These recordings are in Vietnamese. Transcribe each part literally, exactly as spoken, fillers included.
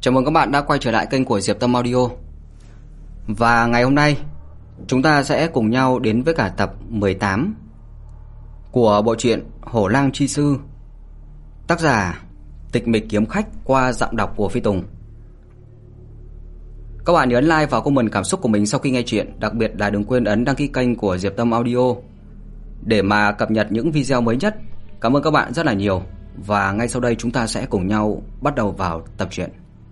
Chào mừng các bạn đã quay trở lại kênh của Diệp Tâm Audio. Và ngày hôm nay chúng ta sẽ cùng nhau đến với cả tập mười tám của bộ truyện Hổ Lang Chi Sư, tác giả Tịch Mịch Kiếm Khách, qua giọng đọc của Phi Tùng. Các bạn nhớ ấn like và comment cảm xúc của mình sau khi nghe chuyện, đặc biệt là đừng quên ấn đăng ký kênh của Diệp Tâm Audio để mà cập nhật những video mới nhất. Cảm ơn các bạn rất là nhiều. Và ngay sau đây chúng ta sẽ cùng nhau bắt đầu vào tập truyện.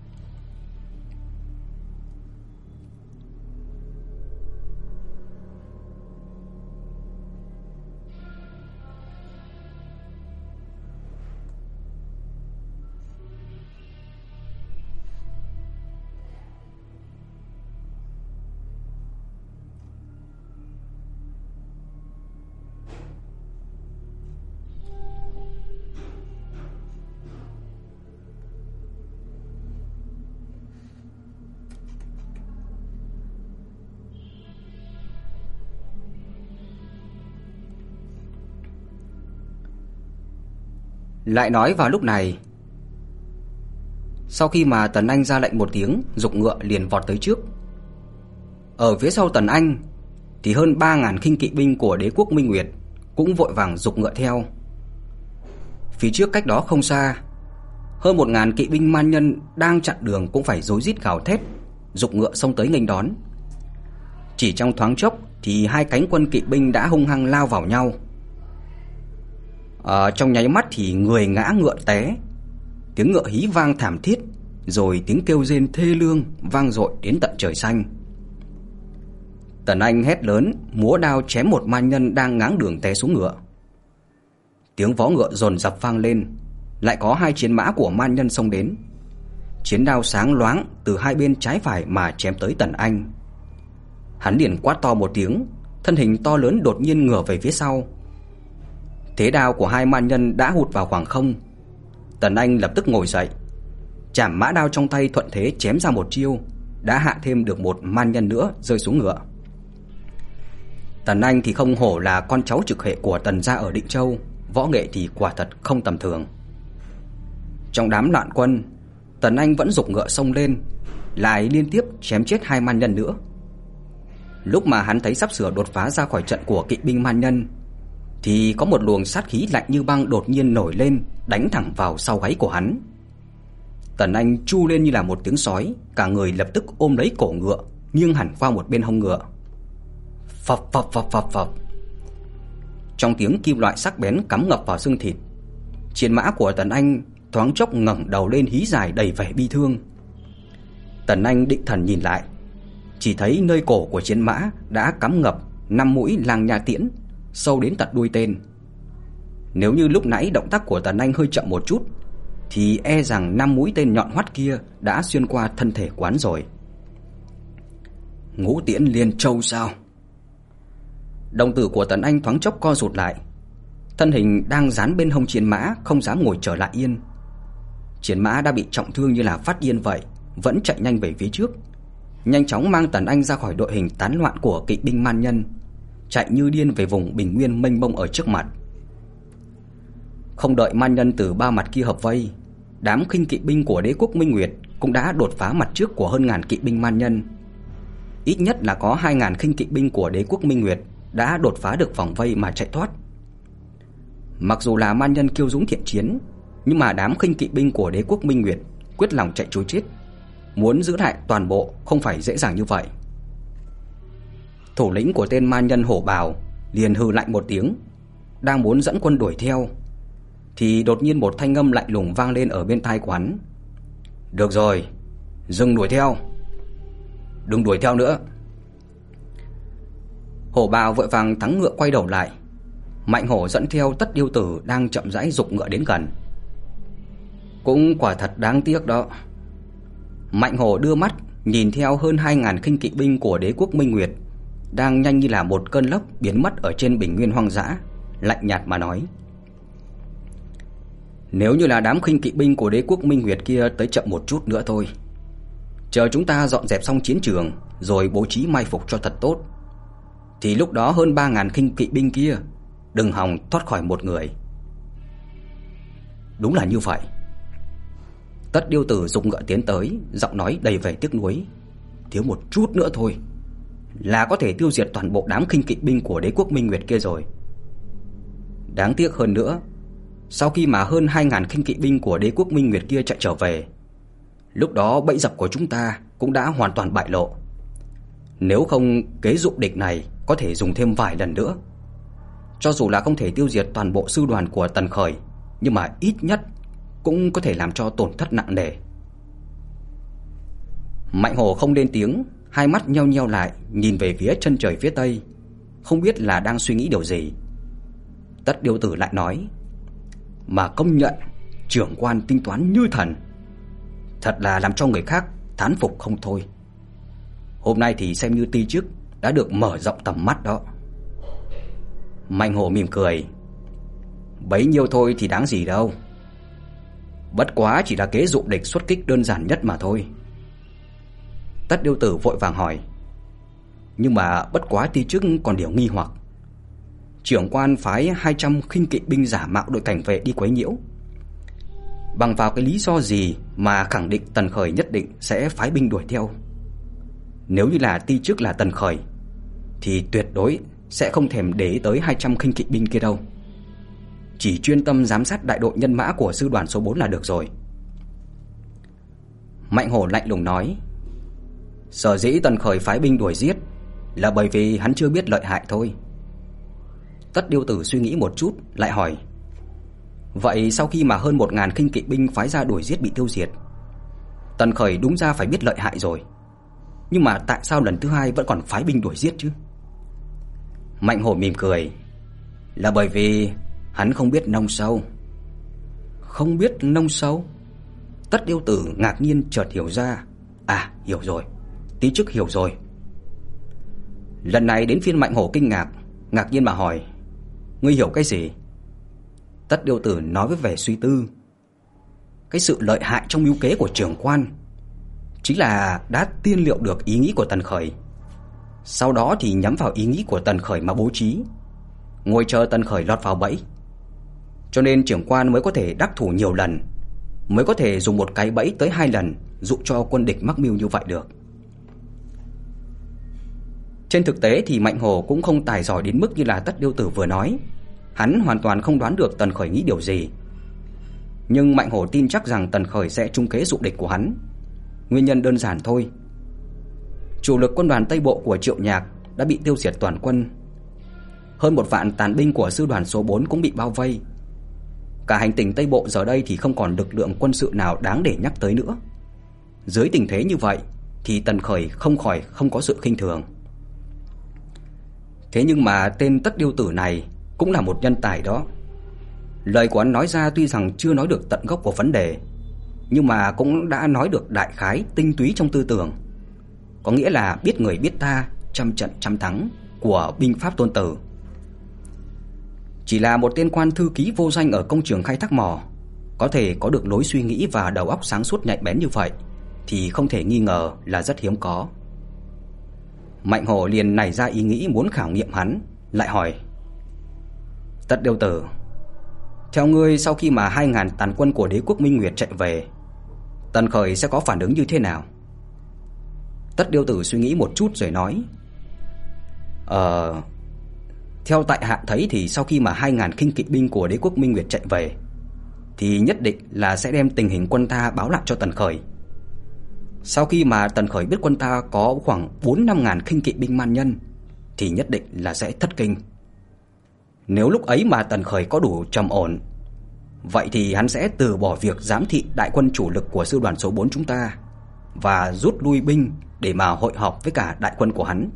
Lại nói vào lúc này, sau khi mà Tần Anh ra lệnh một tiếng, giục ngựa liền vọt tới trước. Ở phía sau Tần Anh thì hơn ba ngàn khinh kỵ binh của đế quốc Minh Nguyệt cũng vội vàng giục ngựa theo. Phía trước cách đó không xa, hơn một ngàn kỵ binh man nhân đang chặn đường cũng phải rối rít gào thét, giục ngựa xông tới nghênh đón. Chỉ trong thoáng chốc thì hai cánh quân kỵ binh đã hung hăng lao vào nhau. Ở trong nháy mắt thì người ngã ngựa té, tiếng ngựa hí vang thảm thiết, rồi tiếng kêu rên thê lương vang dội đến tận trời xanh. Tần Anh hét lớn, múa đao chém một man nhân đang ngáng đường té xuống ngựa. Tiếng vó ngựa dồn dập vang lên, lại có hai chiến mã của man nhân xông đến. Chiến đao sáng loáng từ hai bên trái phải mà chém tới Tần Anh. Hắn liền quát to một tiếng, thân hình to lớn đột nhiên ngửa về phía sau. Thế đao của hai man nhân đã hụt vào khoảng không. Tần Anh lập tức ngồi dậy, chảm mã đao trong tay thuận thế chém ra một chiêu, đã hạ thêm được một man nhân nữa rơi xuống ngựa. Tần Anh thì không hổ là con cháu trực hệ của Tần gia ở Định Châu, võ nghệ thì quả thật không tầm thường. Trong đám loạn quân, Tần Anh vẫn giục ngựa xông lên, lại liên tiếp chém chết hai man nhân nữa. Lúc mà hắn thấy sắp sửa đột phá ra khỏi trận của kỵ binh man nhân, thì có một luồng sát khí lạnh như băng đột nhiên nổi lên, đánh thẳng vào sau gáy của hắn. Tần Anh chu lên như là một tiếng sói, cả người lập tức ôm lấy cổ ngựa, nghiêng hẳn qua một bên hông ngựa. Phập phập phập phập phập. Trong tiếng kim loại sắc bén cắm ngập vào xương thịt, chiến mã của Tần Anh thoáng chốc ngẩng đầu lên hí dài đầy vẻ bi thương. Tần Anh định thần nhìn lại, chỉ thấy nơi cổ của chiến mã đã cắm ngập năm mũi lang nha tiễn, sâu đến tận đuôi tên. Nếu như lúc nãy động tác của Tần Anh hơi chậm một chút, thì e rằng năm mũi tên nhọn hoắt kia đã xuyên qua thân thể quán rồi. Ngũ tiễn liên châu sao? Đồng tử của Tần Anh thoáng chốc co rụt lại, thân hình đang dán bên hông chiến mã không dám ngồi trở lại yên. Chiến mã đã bị trọng thương như là phát điên vậy, vẫn chạy nhanh về phía trước, nhanh chóng mang Tần Anh ra khỏi đội hình tán loạn của kỵ binh man nhân, chạy như điên về vùng bình nguyên mênh mông ở trước mặt. Không đợi man nhân từ ba mặt kia hợp vây, đám khinh kỵ binh của đế quốc Minh Nguyệt cũng đã đột phá mặt trước của hơn ngàn kỵ binh man nhân. Ít nhất là có hai ngàn khinh kỵ binh của đế quốc Minh Nguyệt đã đột phá được vòng vây mà chạy thoát. Mặc dù là man nhân kiêu dũng thiện chiến, nhưng mà đám khinh kỵ binh của đế quốc Minh Nguyệt quyết lòng chạy trối chết, muốn giữ lại toàn bộ không phải dễ dàng như vậy. Thủ lĩnh của tên man nhân Hổ Bào liền hừ lạnh một tiếng, đang muốn dẫn quân đuổi theo, thì đột nhiên một thanh âm lạnh lùng vang lên ở bên tai quán. Được rồi, dừng đuổi theo, đừng đuổi theo nữa. Hổ Bào vội vàng thắng ngựa quay đầu lại. Mạnh Hổ dẫn theo Tất Điêu Tử đang chậm rãi giục ngựa đến gần. Cũng quả thật đáng tiếc đó. Mạnh Hổ đưa mắt nhìn theo hơn hai ngàn khinh kỵ binh của đế quốc Minh Nguyệt đang nhanh như là một cơn lốc biến mất ở trên bình nguyên hoang dã, lạnh nhạt mà nói: Nếu như là đám khinh kỵ binh của đế quốc Minh Nguyệt kia tới chậm một chút nữa thôi, chờ chúng ta dọn dẹp xong chiến trường rồi bố trí mai phục cho thật tốt, thì lúc đó hơn ba ngàn khinh kỵ binh kia đừng hòng thoát khỏi một người. Đúng là như vậy. Tất Điêu Tử dục ngựa tiến tới, giọng nói đầy vẻ tiếc nuối: "Thiếu một chút nữa thôi là có thể tiêu diệt toàn bộ đám khinh kỵ binh của Đế quốc Minh Nguyệt kia rồi. Đáng tiếc hơn nữa, sau khi mà hơn hai ngàn khinh kỵ binh của Đế quốc Minh Nguyệt kia chạy trở về, lúc đó bẫy dập của chúng ta cũng đã hoàn toàn bại lộ. Nếu không, kế dụ địch này có thể dùng thêm vài lần nữa. Cho dù là không thể tiêu diệt toàn bộ sư đoàn của Tần Khởi, nhưng mà ít nhất cũng có thể làm cho tổn thất nặng nề." Mạnh Hổ không lên tiếng, hai mắt nheo nheo lại, nhìn về phía chân trời phía tây, không biết là đang suy nghĩ điều gì. Tất Điêu Tử lại nói: "Mà công nhận trưởng quan tính toán như thần, thật là làm cho người khác thán phục không thôi. Hôm nay thì xem như ti chức đã được mở rộng tầm mắt đó." Mạnh Hổ mỉm cười: "Bấy nhiêu thôi thì đáng gì đâu. Bất quá chỉ là kế dụ địch xuất kích đơn giản nhất mà thôi." Tất Điêu Tử vội vàng hỏi: "Nhưng mà bất quá ti chức còn điều nghi hoặc. Trưởng quan phái hai trăm khinh kỵ binh giả mạo đội cảnh vệ đi quấy nhiễu. Bằng vào cái lý do gì mà khẳng định Tần Khởi nhất định sẽ phái binh đuổi theo? Nếu như là ti chức là Tần Khởi thì tuyệt đối sẽ không thèm để ý tới hai trăm khinh kỵ binh kia đâu. Chỉ chuyên tâm giám sát đại đội nhân mã của sư đoàn số bốn là được rồi." Mạnh Hổ lạnh lùng nói: "Sở dĩ Tần Khởi phái binh đuổi giết là bởi vì hắn chưa biết lợi hại thôi." Tất Điêu Tử suy nghĩ một chút, lại hỏi: "Vậy sau khi mà hơn một ngàn khinh kỵ binh phái ra đuổi giết bị tiêu diệt, Tần Khởi đúng ra phải biết lợi hại rồi, nhưng mà tại sao lần thứ hai vẫn còn phái binh đuổi giết chứ?" Mạnh Hổ mỉm cười: "Là bởi vì hắn không biết nông sâu." "Không biết nông sâu?" Tất Điêu Tử ngạc nhiên chợt hiểu ra: "À, hiểu rồi, tí chức hiểu rồi." Lần này đến phiên Mạnh Hổ kinh ngạc, ngạc nhiên mà hỏi: "Ngươi hiểu cái gì?" Tất Điêu Tử nói với vẻ suy tư: "Cái sự lợi hại trong mưu kế của trưởng quan chính là đã tiên liệu được ý nghĩ của Tần Khởi, sau đó thì nhắm vào ý nghĩ của Tần Khởi mà bố trí, ngồi chờ Tần Khởi lọt vào bẫy. Cho nên trưởng quan mới có thể đắc thủ nhiều lần, mới có thể dùng một cái bẫy tới hai lần dụ cho quân địch mắc mưu như vậy được." Trên thực tế thì Mạnh Hổ cũng không tài giỏi đến mức như là Tất Điêu Tử vừa nói. Hắn hoàn toàn không đoán được Tần Khởi nghĩ điều gì. Nhưng Mạnh Hổ tin chắc rằng Tần Khởi sẽ trúng kế dụ địch của hắn. Nguyên nhân đơn giản thôi. Chủ lực quân đoàn Tây Bộ của Triệu Nhạc đã bị tiêu diệt toàn quân. Hơn một vạn tàn binh của sư đoàn số bốn cũng bị bao vây. Cả hành tinh Tây Bộ giờ đây thì không còn lực lượng quân sự nào đáng để nhắc tới nữa. Dưới tình thế như vậy thì Tần Khởi không khỏi không có sự khinh thường. Thế nhưng mà tên Tất Điêu Tử này cũng là một nhân tài đó. Lời của hắn nói ra tuy rằng chưa nói được tận gốc của vấn đề, nhưng mà cũng đã nói được đại khái tinh túy trong tư tưởng. Có nghĩa là biết người biết ta, trăm trận trăm thắng của binh pháp Tôn Tử. Chỉ là một tên quan thư ký vô danh ở công trường khai thác mỏ, có thể có được lối suy nghĩ và đầu óc sáng suốt nhạy bén như vậy thì không thể nghi ngờ là rất hiếm có. Mạnh Hổ liền nảy ra ý nghĩ muốn khảo nghiệm hắn, lại hỏi: "Tất Điêu Tử, theo ngươi sau khi mà hai ngàn tàn quân của Đế quốc Minh Nguyệt chạy về, Tần Khởi sẽ có phản ứng như thế nào?" Tất Điêu Tử suy nghĩ một chút rồi nói: Ờ... Theo tại hạ thấy thì sau khi mà hai ngàn khinh kỵ binh của Đế quốc Minh Nguyệt chạy về thì nhất định là sẽ đem tình hình quân ta báo lại cho Tần Khởi. Sau khi mà Tần Khởi biết quân ta có khoảng bốn năm ngàn khinh kỵ binh man nhân thì nhất định là sẽ thất kinh. Nếu lúc ấy mà Tần Khởi có đủ trầm ổn, vậy thì hắn sẽ từ bỏ việc giám thị đại quân chủ lực của sư đoàn số bốn chúng ta và rút lui binh để mà hội họp với cả đại quân của hắn.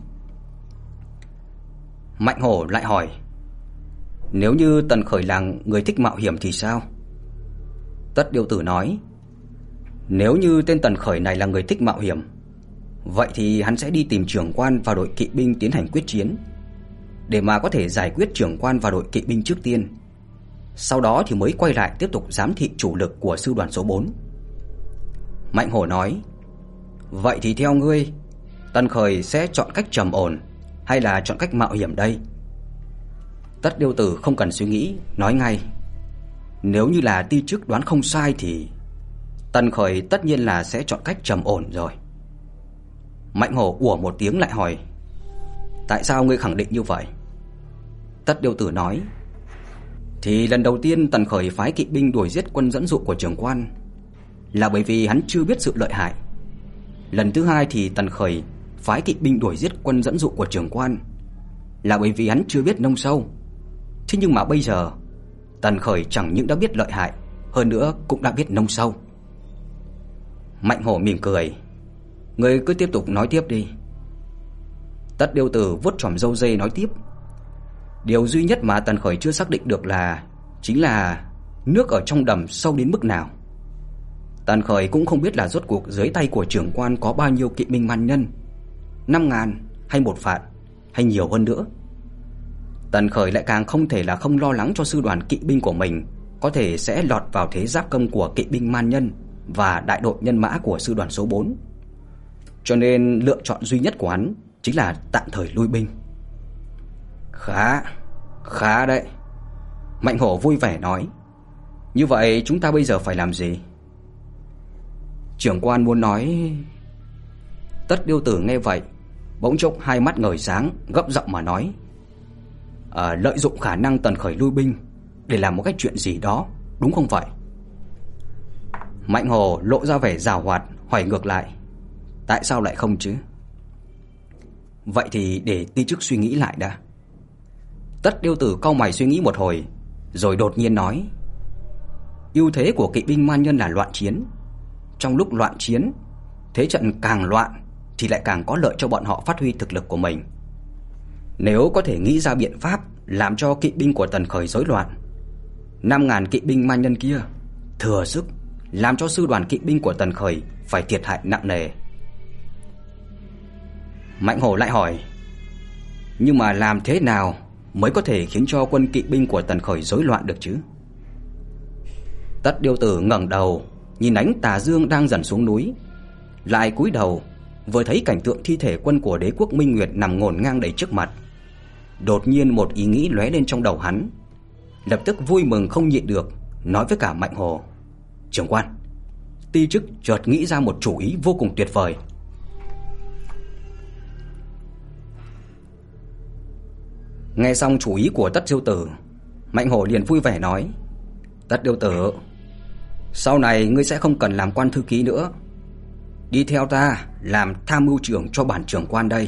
Mạnh Hổ lại hỏi: Nếu như Tần Khởi là người thích mạo hiểm thì sao? Tất Điêu Tử nói: Nếu như tên Tần Khởi này là người thích mạo hiểm, vậy thì hắn sẽ đi tìm trưởng quan và đội kỵ binh tiến hành quyết chiến, để mà có thể giải quyết trưởng quan và đội kỵ binh trước tiên. Sau đó thì mới quay lại tiếp tục giám thị chủ lực của sư đoàn số bốn. Mạnh Hổ nói: Vậy thì theo ngươi, Tần Khởi sẽ chọn cách trầm ổn hay là chọn cách mạo hiểm đây? Tất Điêu Tử không cần suy nghĩ, nói ngay: Nếu như là ti chức đoán không sai thì Tần Khởi tất nhiên là sẽ chọn cách trầm ổn rồi. Mạnh Hổ ủa một tiếng lại hỏi: tại sao ngươi khẳng định như vậy? Tất Điêu Tử nói: thì lần đầu tiên Tần Khởi phái kỵ binh đuổi giết quân dẫn dụ của trưởng quan là bởi vì hắn chưa biết sự lợi hại. Lần thứ hai thì Tần Khởi phái kỵ binh đuổi giết quân dẫn dụ của trưởng quan là bởi vì hắn chưa biết nông sâu. Thế nhưng mà bây giờ Tần Khởi chẳng những đã biết lợi hại, hơn nữa cũng đã biết nông sâu. Mạnh Hổ mỉm cười: ngươi cứ tiếp tục nói tiếp đi. Tất Điêu Tử vuốt chòm râu dê nói tiếp: điều duy nhất mà Tần Khởi chưa xác định được là chính là nước ở trong đầm sâu đến mức nào. Tần Khởi cũng không biết là rốt cuộc dưới tay của trưởng quan có bao nhiêu kỵ binh man nhân, năm ngàn hay một vạn hay nhiều hơn nữa. Tần Khởi lại càng không thể là không lo lắng cho sư đoàn kỵ binh của mình có thể sẽ lọt vào thế giáp công của kỵ binh man nhân và đại đội nhân mã của sư đoàn số bốn. Cho nên lựa chọn duy nhất của hắn chính là tạm thời lui binh. Khá, khá đấy. Mạnh Hổ vui vẻ nói: như vậy chúng ta bây giờ phải làm gì? Trưởng quan muốn nói. Tất Điêu Tử nghe vậy bỗng chốc hai mắt ngời sáng, gấp giọng mà nói: à, lợi dụng khả năng Tần Khởi lui binh để làm một cái chuyện gì đó, đúng không vậy? Mạnh Hổ lộ ra vẻ giảo hoạt, hỏi ngược lại: tại sao lại không chứ? Vậy thì để ti chức suy nghĩ lại đã. Tất Điêu Tử cau mày suy nghĩ một hồi, rồi đột nhiên nói: ưu thế của kỵ binh man nhân là loạn chiến. Trong lúc loạn chiến, thế trận càng loạn thì lại càng có lợi cho bọn họ phát huy thực lực của mình. Nếu có thể nghĩ ra biện pháp làm cho kỵ binh của Tần Khởi rối loạn, năm ngàn kỵ binh man nhân kia thừa sức làm cho sư đoàn kỵ binh của Tần Khởi phải thiệt hại nặng nề. Mạnh Hổ lại hỏi: nhưng mà làm thế nào mới có thể khiến cho quân kỵ binh của Tần Khởi rối loạn được chứ? Tất Điêu Tử ngẩng đầu nhìn ánh tà dương đang dần xuống núi, lại cúi đầu vừa thấy cảnh tượng thi thể quân của đế quốc Minh Nguyệt nằm ngổn ngang đầy trước mặt. Đột nhiên một ý nghĩ lóe lên trong đầu hắn, lập tức vui mừng không nhịn được, nói với cả Mạnh Hổ: trưởng quan, ti chức chợt nghĩ ra một chủ ý vô cùng tuyệt vời. Nghe xong chủ ý của Tất Điêu Tử, Mạnh Hổ liền vui vẻ nói: Tất Điêu Tử, sau này ngươi sẽ không cần làm quan thư ký nữa, đi theo ta làm tham mưu trưởng cho bản trưởng quan đây.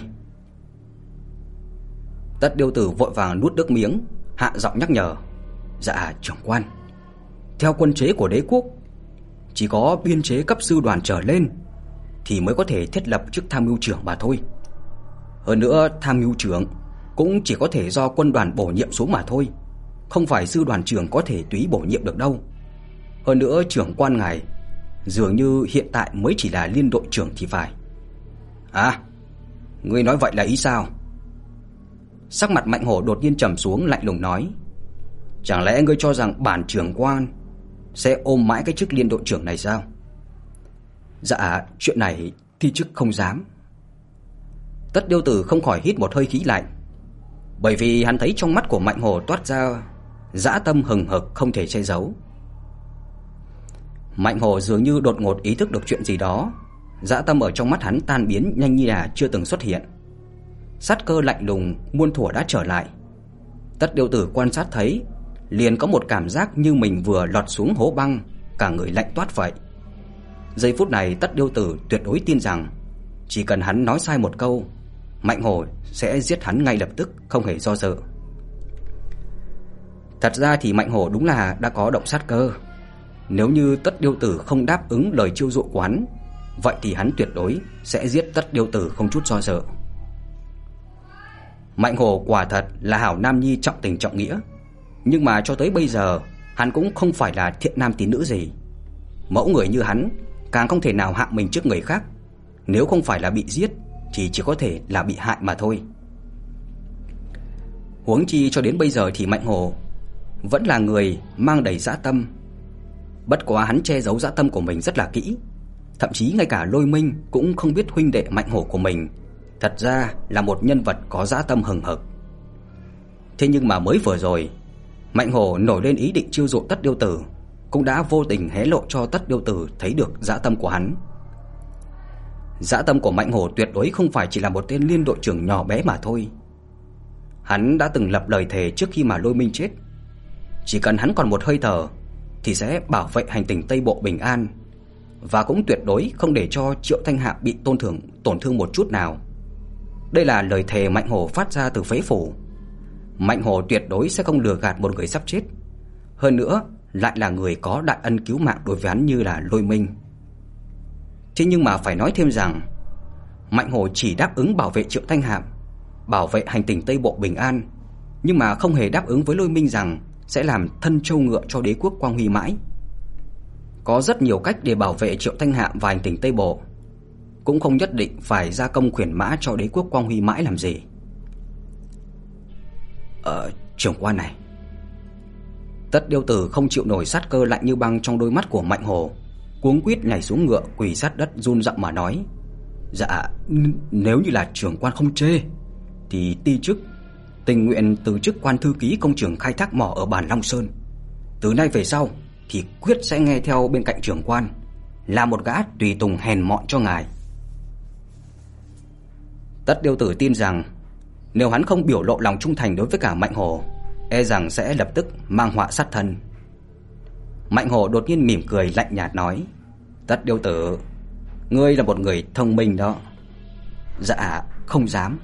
Tất Điêu Tử vội vàng nuốt nước miếng, hạ giọng nhắc nhở: dạ trưởng quan, theo quân chế của đế quốc, chỉ có biên chế cấp sư đoàn trở lên thì mới có thể thiết lập chức tham mưu trưởng mà thôi. Hơn nữa tham mưu trưởng cũng chỉ có thể do quân đoàn bổ nhiệm xuống mà thôi, không phải sư đoàn trưởng có thể tùy bổ nhiệm được đâu. Hơn nữa trưởng quan ngài dường như hiện tại mới chỉ là liên đội trưởng thì phải. À, ngươi nói vậy là ý sao? Sắc mặt Mạnh Hổ đột nhiên trầm xuống, lạnh lùng nói: chẳng lẽ ngươi cho rằng bản trưởng quan sẽ ôm mãi cái chức liên đội trưởng này sao? Dạ, chuyện này thi chức không dám. Tất Điêu Tử không khỏi hít một hơi khí lạnh, bởi vì hắn thấy trong mắt của Mạnh Hổ toát ra dã tâm hừng hực không thể che giấu. Mạnh Hổ dường như đột ngột ý thức được chuyện gì đó, dã tâm ở trong mắt hắn tan biến nhanh như là chưa từng xuất hiện. Sát cơ lạnh lùng muôn thuở đã trở lại. Tất Điêu Tử quan sát thấy, liền có một cảm giác như mình vừa lọt xuống hố băng, cả người lạnh toát vậy. Giây phút này Tất Điêu Tử tuyệt đối tin rằng chỉ cần hắn nói sai một câu, Mạnh Hổ sẽ giết hắn ngay lập tức, không hề do dự. Thật ra thì Mạnh Hổ đúng là đã có động sát cơ. Nếu như Tất Điêu Tử không đáp ứng lời chiêu dụ của hắn, vậy thì hắn tuyệt đối sẽ giết Tất Điêu Tử không chút do dự. Mạnh Hổ quả thật là hảo nam nhi trọng tình trọng nghĩa, nhưng mà cho tới bây giờ hắn cũng không phải là thiện nam tín nữ gì. Mẫu người như hắn càng không thể nào hạ mình trước người khác, nếu không phải là bị giết thì chỉ có thể là bị hại mà thôi. Huống chi cho đến bây giờ thì Mạnh Hổ vẫn là người mang đầy dã tâm. Bất quá hắn che giấu dã tâm của mình rất là kỹ, thậm chí ngay cả Lôi Minh cũng không biết huynh đệ Mạnh Hổ của mình thật ra là một nhân vật có dã tâm hừng hực. Thế nhưng mà mới vừa rồi, Mạnh Hổ nổi lên ý định chiêu dụ Tất Điêu Tử, cũng đã vô tình hé lộ cho Tất Điêu Tử thấy được dã tâm của hắn. Dã tâm của Mạnh Hổ tuyệt đối không phải chỉ là một tên liên đội trưởng nhỏ bé mà thôi. Hắn đã từng lập lời thề trước khi mà Lôi Minh chết, chỉ cần hắn còn một hơi thở thì sẽ bảo vệ hành tinh Tây Bộ bình an, và cũng tuyệt đối không để cho Triệu Thanh Hạm bị tổn thương tổn thương một chút nào. Đây là lời thề Mạnh Hổ phát ra từ phế phủ. Mạnh Hổ tuyệt đối sẽ không lừa gạt một người sắp chết, hơn nữa lại là người có đại ân cứu mạng đối với hắn như là Lôi Minh. Thế nhưng mà phải nói thêm rằng, Mạnh Hổ chỉ đáp ứng bảo vệ Triệu Thanh Hạm, bảo vệ hành tinh Tây Bộ bình an, nhưng mà không hề đáp ứng với Lôi Minh rằng sẽ làm thân trâu ngựa cho đế quốc Quang Huy mãi. Có rất nhiều cách để bảo vệ Triệu Thanh Hạm và hành tinh Tây Bộ, cũng không nhất định phải ra công khuyển mã cho đế quốc Quang Huy mãi làm gì. Ờ, trưởng quan này. Tất Điêu Tử không chịu nổi sát cơ lạnh như băng trong đôi mắt của Mạnh Hổ, cuống quýt nhảy xuống ngựa, quỳ sát đất run giọng mà nói: "Dạ, nếu như là trưởng quan không chê thì ti chức tình nguyện từ chức quan thư ký công trường khai thác mỏ ở bản Long Sơn. Từ nay về sau thì quyết sẽ nghe theo bên cạnh trưởng quan, là một gã tùy tùng hèn mọn cho ngài." Tất Điêu Tử tin rằng nếu hắn không biểu lộ lòng trung thành đối với cả Mạnh Hổ, e rằng sẽ lập tức mang họa sát thân. Mạnh Hổ đột nhiên mỉm cười lạnh nhạt nói: "Tất Điêu Tử, ngươi là một người thông minh đó." "Dạ, không dám."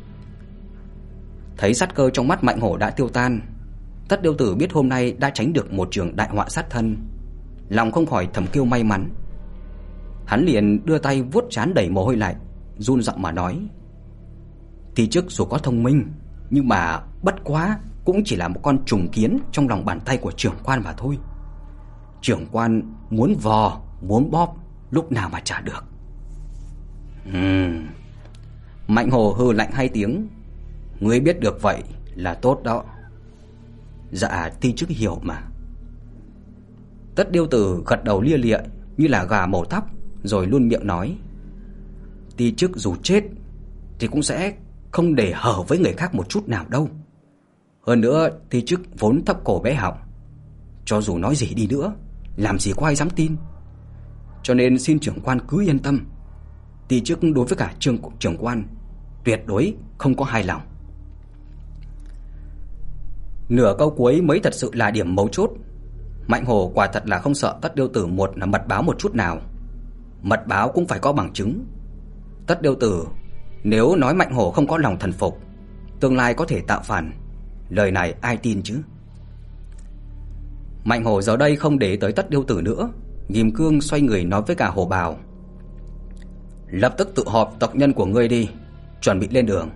Thấy sát cơ trong mắt Mạnh Hổ đã tiêu tan, Tất Điêu Tử biết hôm nay đã tránh được một trường đại họa sát thân, lòng không khỏi thầm kêu may mắn. Hắn liền đưa tay vuốt trán đầy mồ hôi lạnh, run giọng mà nói: "Ti chức dù có thông minh, nhưng mà bất quá cũng chỉ là một con trùng kiến trong lòng bàn tay của trưởng quan mà thôi. Trưởng quan muốn vò, muốn bóp, lúc nào mà trả được." Ừm. Mạnh Hổ hừ lạnh hai tiếng: "Ngươi biết được vậy là tốt đó." "Dạ, ti chức hiểu mà." Tất Điêu Tử gật đầu lia lịa như là gà mổ tóc, rồi luôn miệng nói: "Ti chức dù chết thì cũng sẽ không để hở với người khác một chút nào đâu. Hơn nữa, ti chức vốn thấp cổ bé họng, cho dù nói gì đi nữa, làm gì có ai dám tin. Cho nên xin trưởng quan cứ yên tâm, ti chức đối với cả trưởng trưởng quan tuyệt đối không có hài lòng." Nửa câu cuối mới thật sự là điểm mấu chốt. Mạnh Hổ quả thật là không sợ Tất Điêu Tử một là mật báo một chút nào. Mật báo cũng phải có bằng chứng. Tất Điêu Tử nếu nói Mạnh Hổ không có lòng thần phục, tương lai có thể tạo phản, lời này ai tin chứ? Mạnh Hổ giờ đây không để tới Tất Điêu Tử nữa, ghim cương xoay người nói với cả Hổ Bào: "Lập tức tụ họp tộc nhân của ngươi đi, chuẩn bị lên đường."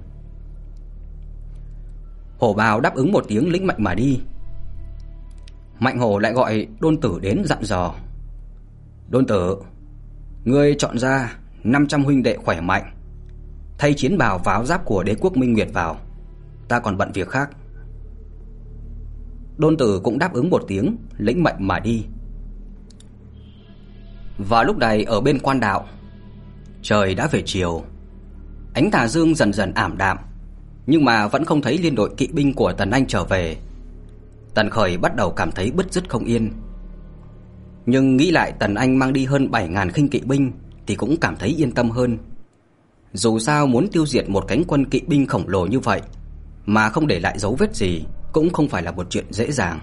Hổ Bào đáp ứng một tiếng lĩnh mệnh mà đi. Mạnh Hổ lại gọi Đôn Tử đến dặn dò: "Đôn Tử, ngươi chọn ra năm trăm huynh đệ khỏe mạnh, thay chiến bào và áo giáp của đế quốc Minh Nguyệt vào, ta còn bận việc khác." Đôn Tử cũng đáp ứng một tiếng lĩnh mệnh mà đi. Và lúc này ở bên quan đạo, trời đã về chiều, ánh tà dương dần dần ảm đạm, nhưng mà vẫn không thấy liên đội kỵ binh của Tần Anh trở về. Tần Khởi bắt đầu cảm thấy bứt rứt không yên, nhưng nghĩ lại Tần Anh mang đi hơn bảy nghìn khinh kỵ binh thì cũng cảm thấy yên tâm hơn. Dù sao muốn tiêu diệt một cánh quân kỵ binh khổng lồ như vậy mà không để lại dấu vết gì cũng không phải là một chuyện dễ dàng.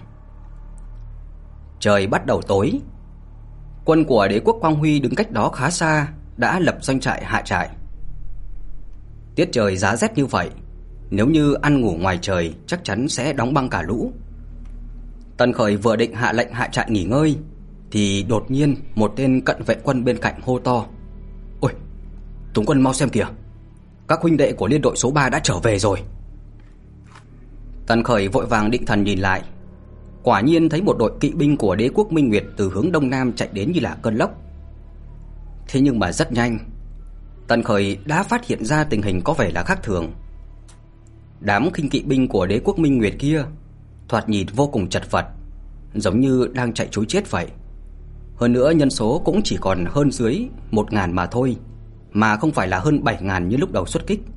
Trời bắt đầu tối. Quân của đế quốc Quang Huy đứng cách đó khá xa đã lập doanh trại hạ trại. Tiết trời giá rét như vậy, nếu như ăn ngủ ngoài trời chắc chắn sẽ đóng băng cả lũ. Tần Khởi vừa định hạ lệnh hạ trại nghỉ ngơi thì đột nhiên một tên cận vệ quân bên cạnh hô to: "Ôi, tướng quân mau xem kìa, các huynh đệ của liên đội số ba đã trở về rồi." Tần Khởi vội vàng định thần nhìn lại, quả nhiên thấy một đội kỵ binh của đế quốc Minh Nguyệt từ hướng đông nam chạy đến như là cơn lốc. Thế nhưng mà rất nhanh, Tần Khởi đã phát hiện ra tình hình có vẻ là khác thường. Đám khinh kỵ binh của đế quốc Minh Nguyệt kia thoạt nhìn vô cùng chật vật, giống như đang chạy trối chết vậy. Hơn nữa nhân số cũng chỉ còn hơn dưới một nghìn mà thôi, mà không phải là hơn bảy nghìn như lúc đầu xuất kích.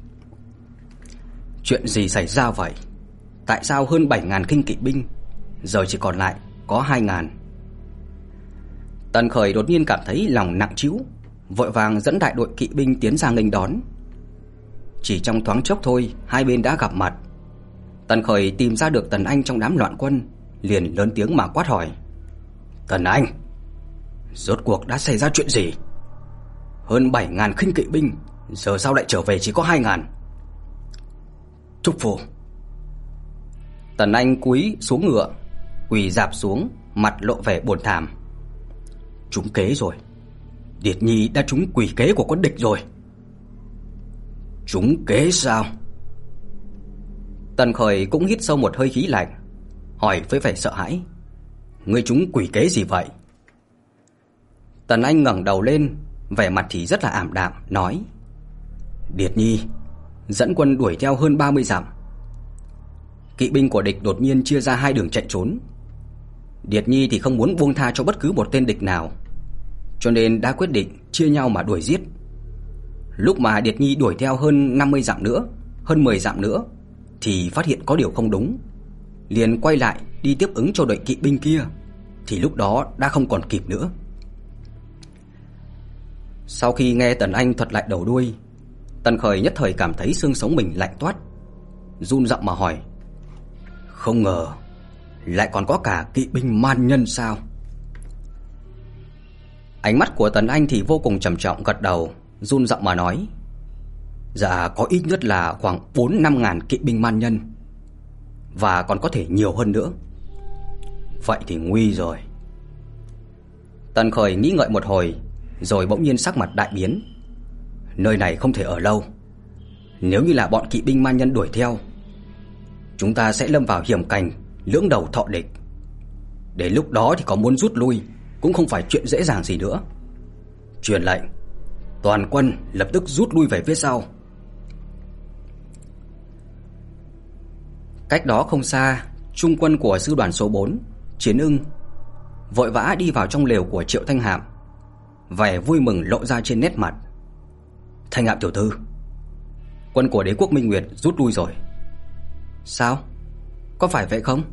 Chuyện gì xảy ra vậy? Tại sao hơn bảy nghìn khinh kỵ binh giờ chỉ còn lại có hai nghìn, Tần Khởi đột nhiên cảm thấy lòng nặng trĩu, vội vàng dẫn đại đội kỵ binh tiến ra nghênh đón. Chỉ trong thoáng chốc thôi, hai bên đã gặp mặt. Tần Khởi tìm ra được Tần Anh trong đám loạn quân, liền lớn tiếng mà quát hỏi: "Tần Anh, rốt cuộc đã xảy ra chuyện gì? Hơn bảy ngàn khinh kỵ binh, giờ sao lại trở về chỉ có hai ngàn?" "Thúc phụ." Tần Anh cúi xuống ngựa, quỳ rạp xuống, mặt lộ vẻ buồn thảm. "Trúng kế rồi. Điệt Nhi đã trúng quỷ kế của quân địch rồi." "Trúng kế sao?" Tần Khởi cũng hít sâu một hơi khí lạnh, hỏi với vẻ sợ hãi: "Ngươi trúng quỷ kế gì vậy?" Tần Anh ngẩng đầu lên, vẻ mặt thì rất là ảm đạm, nói: "Điệt Nhi dẫn quân đuổi theo hơn ba mươi dặm. Kỵ binh của địch đột nhiên chia ra hai đường chạy trốn. Điệt Nhi thì không muốn buông tha cho bất cứ một tên địch nào, cho nên đã quyết định chia nhau mà đuổi giết. Lúc mà Điệt Nhi đuổi theo hơn năm mươi dặm nữa, hơn mười dặm nữa, thì phát hiện có điều không đúng, liền quay lại đi tiếp ứng cho đội kỵ binh kia, thì lúc đó đã không còn kịp nữa." Sau khi nghe Tần Anh thuật lại đầu đuôi, Tần Khởi nhất thời cảm thấy xương sống mình lạnh toát, run giọng mà hỏi: "Không ngờ lại còn có cả kỵ binh man nhân sao?" Ánh mắt của Tần Anh thì vô cùng trầm trọng, gật đầu, run giọng mà nói: "Dạ có ít nhất là khoảng bốn năm ngàn kỵ binh man nhân, và còn có thể nhiều hơn nữa." "Vậy thì nguy rồi." Tần Khởi nghĩ ngợi một hồi, rồi bỗng nhiên sắc mặt đại biến. "Nơi này không thể ở lâu. Nếu như là bọn kỵ binh man nhân đuổi theo, chúng ta sẽ lâm vào hiểm cảnh lưỡng đầu thọ địch. Đến lúc đó thì có muốn rút lui cũng không phải chuyện dễ dàng gì nữa. Truyền lệnh, toàn quân lập tức rút lui về phía sau." Cách đó không xa, trung quân của sư đoàn số bốn, Chiến Ưng, vội vã đi vào trong lều của Triệu Thanh Hạm, vẻ vui mừng lộ ra trên nét mặt. "Thanh Hạm tiểu thư, quân của đế quốc Minh Nguyệt rút lui rồi." "Sao? Có phải vậy không?"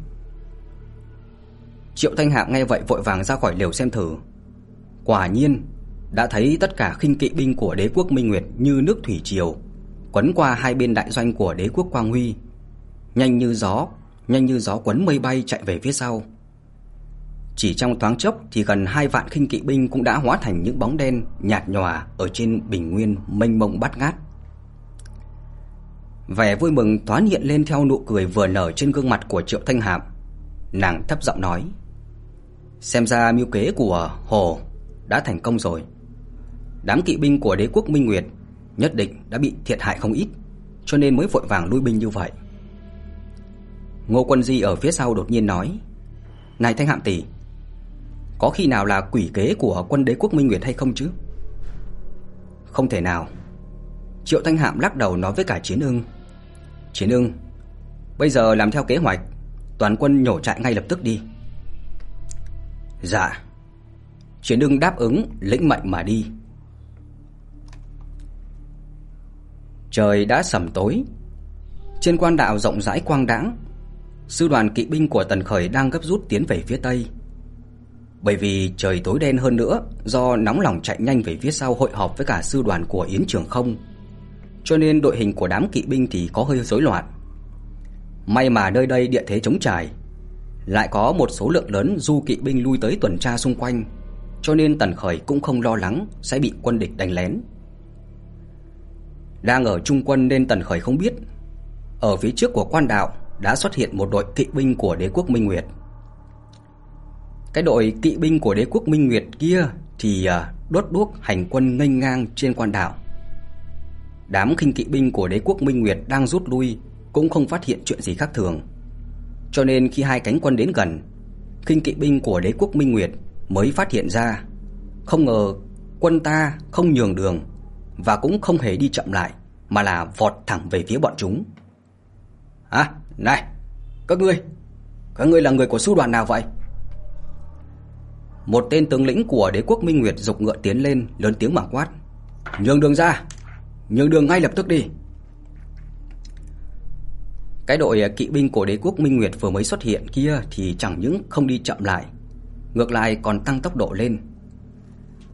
Triệu Thanh Hạm nghe vậy vội vàng ra khỏi lều xem thử. Quả nhiên đã thấy tất cả khinh kỵ binh của đế quốc Minh Nguyệt như nước thủy triều quấn qua hai bên đại doanh của đế quốc Quang Huy, nhanh như gió, nhanh như gió quấn mây bay chạy về phía sau. Chỉ trong thoáng chốc thì gần hai vạn khinh kỵ binh cũng đã hóa thành những bóng đen nhạt nhòa ở trên bình nguyên mênh mông bát ngát. Vẻ vui mừng thoáng hiện lên theo nụ cười vừa nở trên gương mặt của Triệu Thanh Hạm. Nàng thấp giọng nói: "Xem ra mưu kế của Hồ đã thành công rồi. Đám kỵ binh của đế quốc Minh Nguyệt nhất định đã bị thiệt hại không ít, cho nên mới vội vàng lui binh như vậy." Ngô Quân Di ở phía sau đột nhiên nói: "Này Thanh Hạm tỷ, có khi nào là quỷ kế của quân đế quốc Minh Nguyệt hay không chứ?" "Không thể nào." Triệu Thanh Hạm lắc đầu nói với cả Chiến Ưng: "Chiến Ưng, bây giờ làm theo kế hoạch, toàn quân nhổ trại ngay lập tức đi." "Dạ." Chiến Ưng đáp ứng, lĩnh mệnh mà đi. Trời đã sẩm tối. Trên quan đạo rộng rãi quang đãng, sư đoàn kỵ binh của Tần Khởi đang gấp rút tiến về phía tây. Bởi vì trời tối đen hơn nữa, do nóng lòng chạy nhanh về phía sau hội họp với cả sư đoàn của Yến Trường Không, cho nên đội hình của đám kỵ binh thì có hơi rối loạn. May mà nơi đây địa thế trống trải, lại có một số lượng lớn du kỵ binh lui tới tuần tra xung quanh, cho nên Tần Khởi cũng không lo lắng sẽ bị quân địch đánh lén. Đang ở trung quân nên Tần Khởi không biết, ở phía trước của quan đạo đã xuất hiện một đội kỵ binh của đế quốc Minh Nguyệt. Cái đội kỵ binh của đế quốc Minh Nguyệt kia thì đốt đuốc hành quân nghênh ngang trên quan đạo. Đám khinh kỵ binh của đế quốc Minh Nguyệt đang rút lui cũng không phát hiện chuyện gì khác thường, cho nên khi hai cánh quân đến gần, khinh kỵ binh của đế quốc Minh Nguyệt mới phát hiện ra, không ngờ quân ta không nhường đường và cũng không hề đi chậm lại, mà là vọt thẳng về phía bọn chúng. "À, này, các ngươi, các ngươi là người của sư đoàn nào vậy?" Một tên tướng lĩnh của đế quốc Minh Nguyệt giục ngựa tiến lên, lớn tiếng mà quát: "Nhường đường ra, nhường đường ngay lập tức đi." Cái đội kỵ binh của đế quốc Minh Nguyệt vừa mới xuất hiện kia thì chẳng những không đi chậm lại, ngược lại còn tăng tốc độ lên,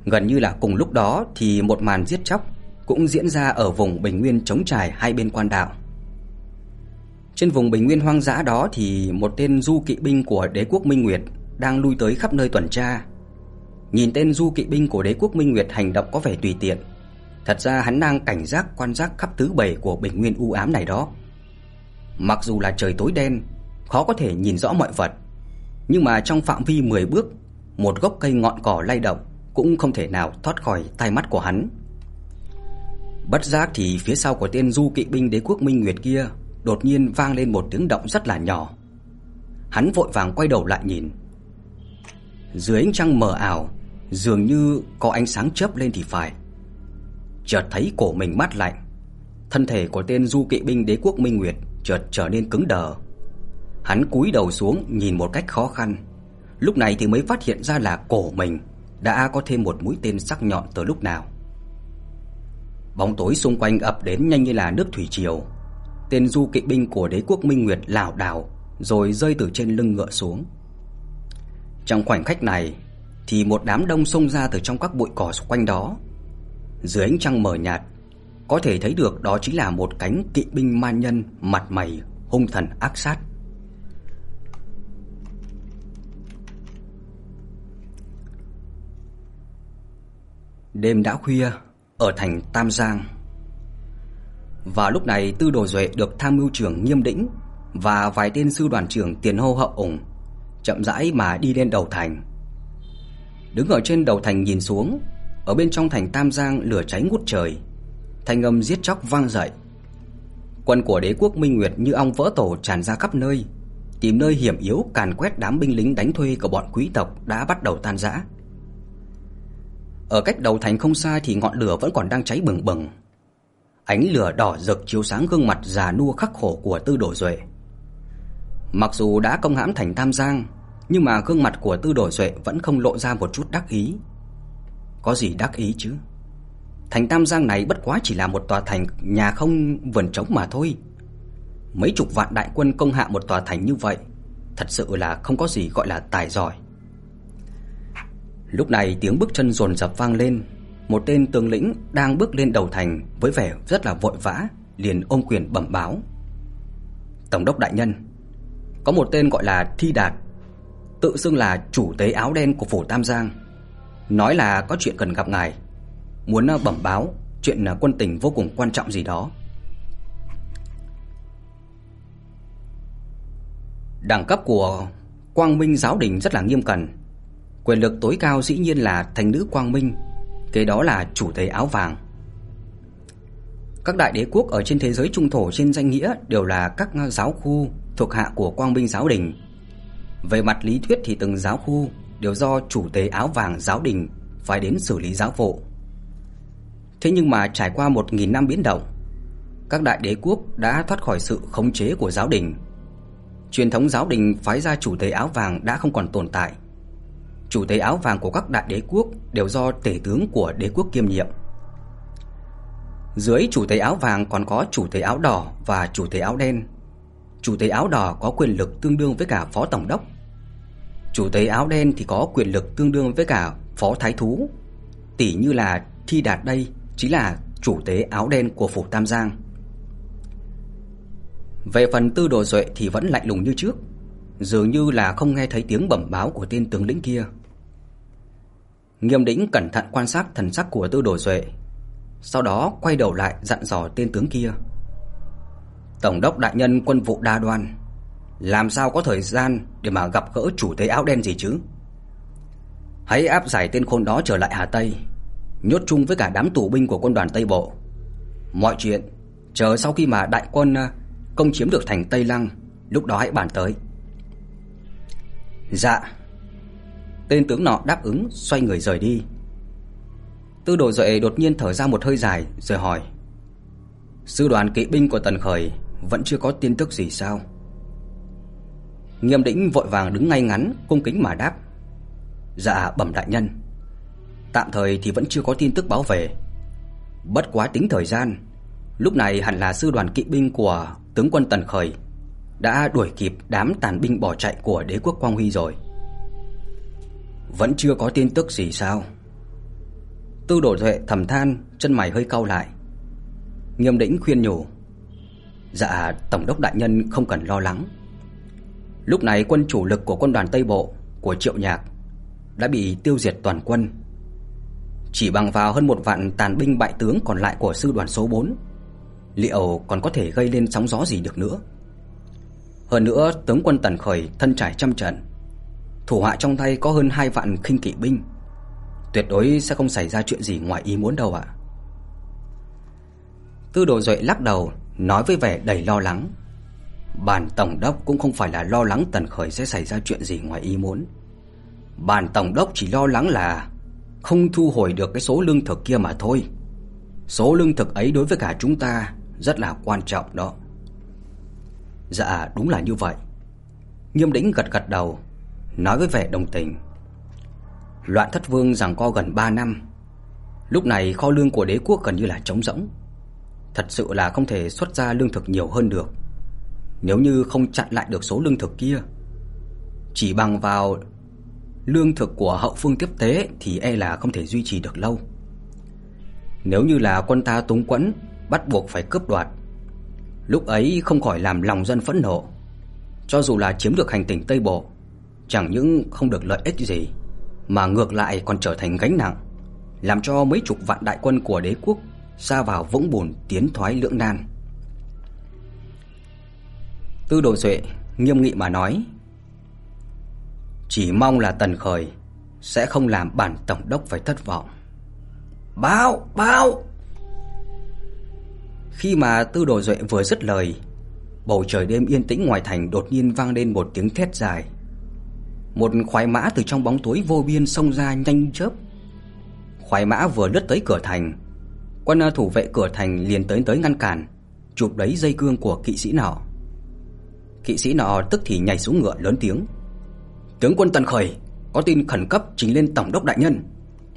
Gần như là cùng lúc đó thì một màn giết chóc cũng diễn ra ở vùng bình nguyên trống trải hai bên quan đạo. Trên vùng bình nguyên hoang dã đó thì một tên du kỵ binh của đế quốc Minh Nguyệt đang lui tới khắp nơi tuần tra. Nhìn tên du kỵ binh của đế quốc Minh Nguyệt hành động có vẻ tùy tiện, thật ra hắn đang cảnh giác quan sát khắp tứ bề của bình nguyên u ám này đó. Mặc dù là trời tối đen, khó có thể nhìn rõ mọi vật, nhưng mà trong phạm vi mười bước, một gốc cây ngọn cỏ lay động cũng không thể nào thoát khỏi tai mắt của hắn. Bất giác thì phía sau của tên du kỵ binh đế quốc Minh Nguyệt kia đột nhiên vang lên một tiếng động rất là nhỏ. Hắn vội vàng quay đầu lại nhìn. Dưới ánh trăng mờ ảo, dường như có ánh sáng chớp lên thì phải. Chợt thấy cổ mình mát lạnh, thân thể của tên du kỵ binh đế quốc Minh Nguyệt chợt trở nên cứng đờ. Hắn cúi đầu xuống nhìn một cách khó khăn, lúc này thì mới phát hiện ra là cổ mình đã có thêm một mũi tên sắc nhọn từ lúc nào. Bóng tối xung quanh ập đến nhanh như là nước thủy triều. Tên du kỵ binh của đế quốc Minh Nguyệt lảo đảo rồi rơi từ trên lưng ngựa xuống. Trong khoảnh khắc này thì một đám đông xông ra từ trong các bụi cỏ xung quanh đó. Dưới ánh trăng mờ nhạt, có thể thấy được đó chính là một cánh kỵ binh man nhân mặt mày hung thần ác sát. Đêm đã khuya ở thành Tam Giang. Và lúc này Tư Đồ Duệ được tham mưu trưởng Nghiêm Đĩnh và vài tên sư đoàn trưởng tiền hô hậu ủng chậm rãi mà đi lên đầu thành. Đứng ở trên đầu thành nhìn xuống, ở bên trong thành Tam Giang lửa cháy ngút trời, thanh âm giết chóc vang dậy. Quân của đế quốc Minh Nguyệt như ong vỡ tổ tràn ra khắp nơi, tìm nơi hiểm yếu càn quét đám binh lính đánh thuê của bọn quý tộc đã bắt đầu tan rã. Ở cách đầu thành không xa thì ngọn lửa vẫn còn đang cháy bừng bừng. Ánh lửa đỏ rực chiếu sáng gương mặt già nua khắc khổ của Tư Đồ Duệ. Mặc dù đã công hãm thành Tam Giang, nhưng mà gương mặt của Tư Đồ Duệ vẫn không lộ ra một chút đắc ý. Có gì đắc ý chứ? Thành Tam Giang này bất quá chỉ là một tòa thành nhà không vườn trống mà thôi. Mấy chục vạn đại quân công hạ một tòa thành như vậy, thật sự là không có gì gọi là tài giỏi. Lúc này tiếng bước chân dồn dập vang lên. Một tên tướng lĩnh đang bước lên đầu thành với vẻ rất là vội vã, liền ôm quyền bẩm báo: Tổng đốc đại nhân, có một tên gọi là Thi Đạt, tự xưng là chủ tế áo đen của phủ Tam Giang, nói là có chuyện cần gặp ngài, muốn bẩm báo chuyện quân tình vô cùng quan trọng gì đó. Đẳng cấp của Quang Minh giáo đình rất là nghiêm cẩn. Quyền lực tối cao dĩ nhiên là thành nữ Quang Minh, kế đó là chủ tế áo vàng. Các đại đế quốc ở trên thế giới trung thổ trên danh nghĩa đều là các giáo khu thuộc hạ của Quang Minh giáo đình. Về mặt lý thuyết thì từng giáo khu đều do chủ tế áo vàng giáo đình phải đến xử lý giáo vụ. Thế nhưng mà trải qua một nghìn năm biến động, các đại đế quốc đã thoát khỏi sự khống chế của giáo đình. Truyền thống giáo đình phái ra chủ tế áo vàng đã không còn tồn tại. Chủ tế áo vàng của các đại đế quốc đều do tể tướng của đế quốc kiêm nhiệm. Dưới chủ tế áo vàng còn có chủ tế áo đỏ và chủ tế áo đen. Chủ tế áo đỏ có quyền lực tương đương với cả phó tổng đốc. Chủ tế áo đen thì có quyền lực tương đương với cả phó thái thú. Tỷ như là Thi Đạt đây chính là chủ tế áo đen của phủ Tam Giang. Về phần Tư Đồ Duệ thì vẫn lạnh lùng như trước, dường như là không nghe thấy tiếng bẩm báo của tên tướng lĩnh kia. Nghiêm Đĩnh cẩn thận quan sát thần sắc của Tư Đồ Duệ, sau đó quay đầu lại dặn dò tên tướng kia: Tổng đốc đại nhân quân vụ đa đoan, làm sao có thời gian để mà gặp gỡ chủ tế áo đen gì chứ? Hãy áp giải tên khốn đó trở lại Hà Tây, nhốt chung với cả đám tù binh của quân đoàn Tây Bộ. Mọi chuyện chờ sau khi mà đại quân công chiếm được thành Tây Lăng, lúc đó hãy bàn tới. Dạ. Tên tướng nọ đáp ứng, xoay người rời đi. Tư Đồ Duệ đột nhiên thở ra một hơi dài rồi hỏi: Sư đoàn kỵ binh của Tần Khởi vẫn chưa có tin tức gì sao? Nghiêm Đĩnh vội vàng đứng ngay ngắn, cung kính mà đáp: Dạ bẩm đại nhân, tạm thời thì vẫn chưa có tin tức báo về. Bất quá tính thời gian, lúc này hẳn là sư đoàn kỵ binh của tướng quân Tần Khởi đã đuổi kịp đám tàn binh bỏ chạy của đế quốc Quang Huy rồi. Vẫn chưa có tin tức gì sao? Tư Đồ Duệ thầm than, chân mày hơi cau lại. Nghiêm Đĩnh khuyên nhủ: "Dạ, tổng đốc đại nhân không cần lo lắng. Lúc này quân chủ lực của quân đoàn Tây Bộ của Triệu Nhạc đã bị tiêu diệt toàn quân. Chỉ bằng vào hơn một vạn tàn binh bại tướng còn lại của sư đoàn số bốn, liệu còn có thể gây lên sóng gió gì được nữa? Hơn nữa, tướng quân Tần Khởi thân trải trăm trận, thủ hạ trong tay có hơn hai vạn khinh kỵ binh, tuyệt đối sẽ không xảy ra chuyện gì ngoài ý muốn đâu ạ." Tư Đồ Duệ lắc đầu, nói với vẻ đầy lo lắng: "Bản tổng đốc cũng không phải là lo lắng Tần Khởi sẽ xảy ra chuyện gì ngoài ý muốn. Bản tổng đốc chỉ lo lắng là không thu hồi được cái số lương thực kia mà thôi. Số lương thực ấy đối với cả chúng ta rất là quan trọng đó." "Dạ, đúng là như vậy." Nghiêm Đĩnh gật gật đầu, nói với vẻ đồng tình. Loạn Thất Vương giằng co gần ba năm, lúc này kho lương của đế quốc gần như là trống rỗng. Thật sự là không thể xuất ra lương thực nhiều hơn được. Nếu như không chặn lại được số lương thực kia, chỉ bằng vào lương thực của hậu phương tiếp tế thì e là không thể duy trì được lâu. Nếu như là quân ta túng quẫn, bắt buộc phải cướp đoạt, lúc ấy không khỏi làm lòng dân phẫn nộ. Cho dù là chiếm được hành tinh Tây Bộ, chẳng những không được lợi ích gì, mà ngược lại còn trở thành gánh nặng, làm cho mấy chục vạn đại quân của đế quốc sa vào vũng bùn tiến thoái lưỡng nan. Tư Đồ Duệ nghiêm nghị mà nói: "Chỉ mong là Tần Khởi sẽ không làm bản tổng đốc phải thất vọng." "Báo, báo!" Khi mà Tư Đồ Duệ vừa dứt lời, bầu trời đêm yên tĩnh ngoài thành đột nhiên vang lên một tiếng thét dài. Một khoái mã từ trong bóng tối vô biên xông ra nhanh như chớp. Khoái mã vừa lướt tới cửa thành, quân thủ vệ cửa thành liền tới tới ngăn cản, chụp lấy dây cương của kỵ sĩ nọ. Kỵ sĩ nọ tức thì nhảy xuống ngựa lớn tiếng: "Tướng quân Tần Khởi có tin khẩn cấp trình lên tổng đốc đại nhân."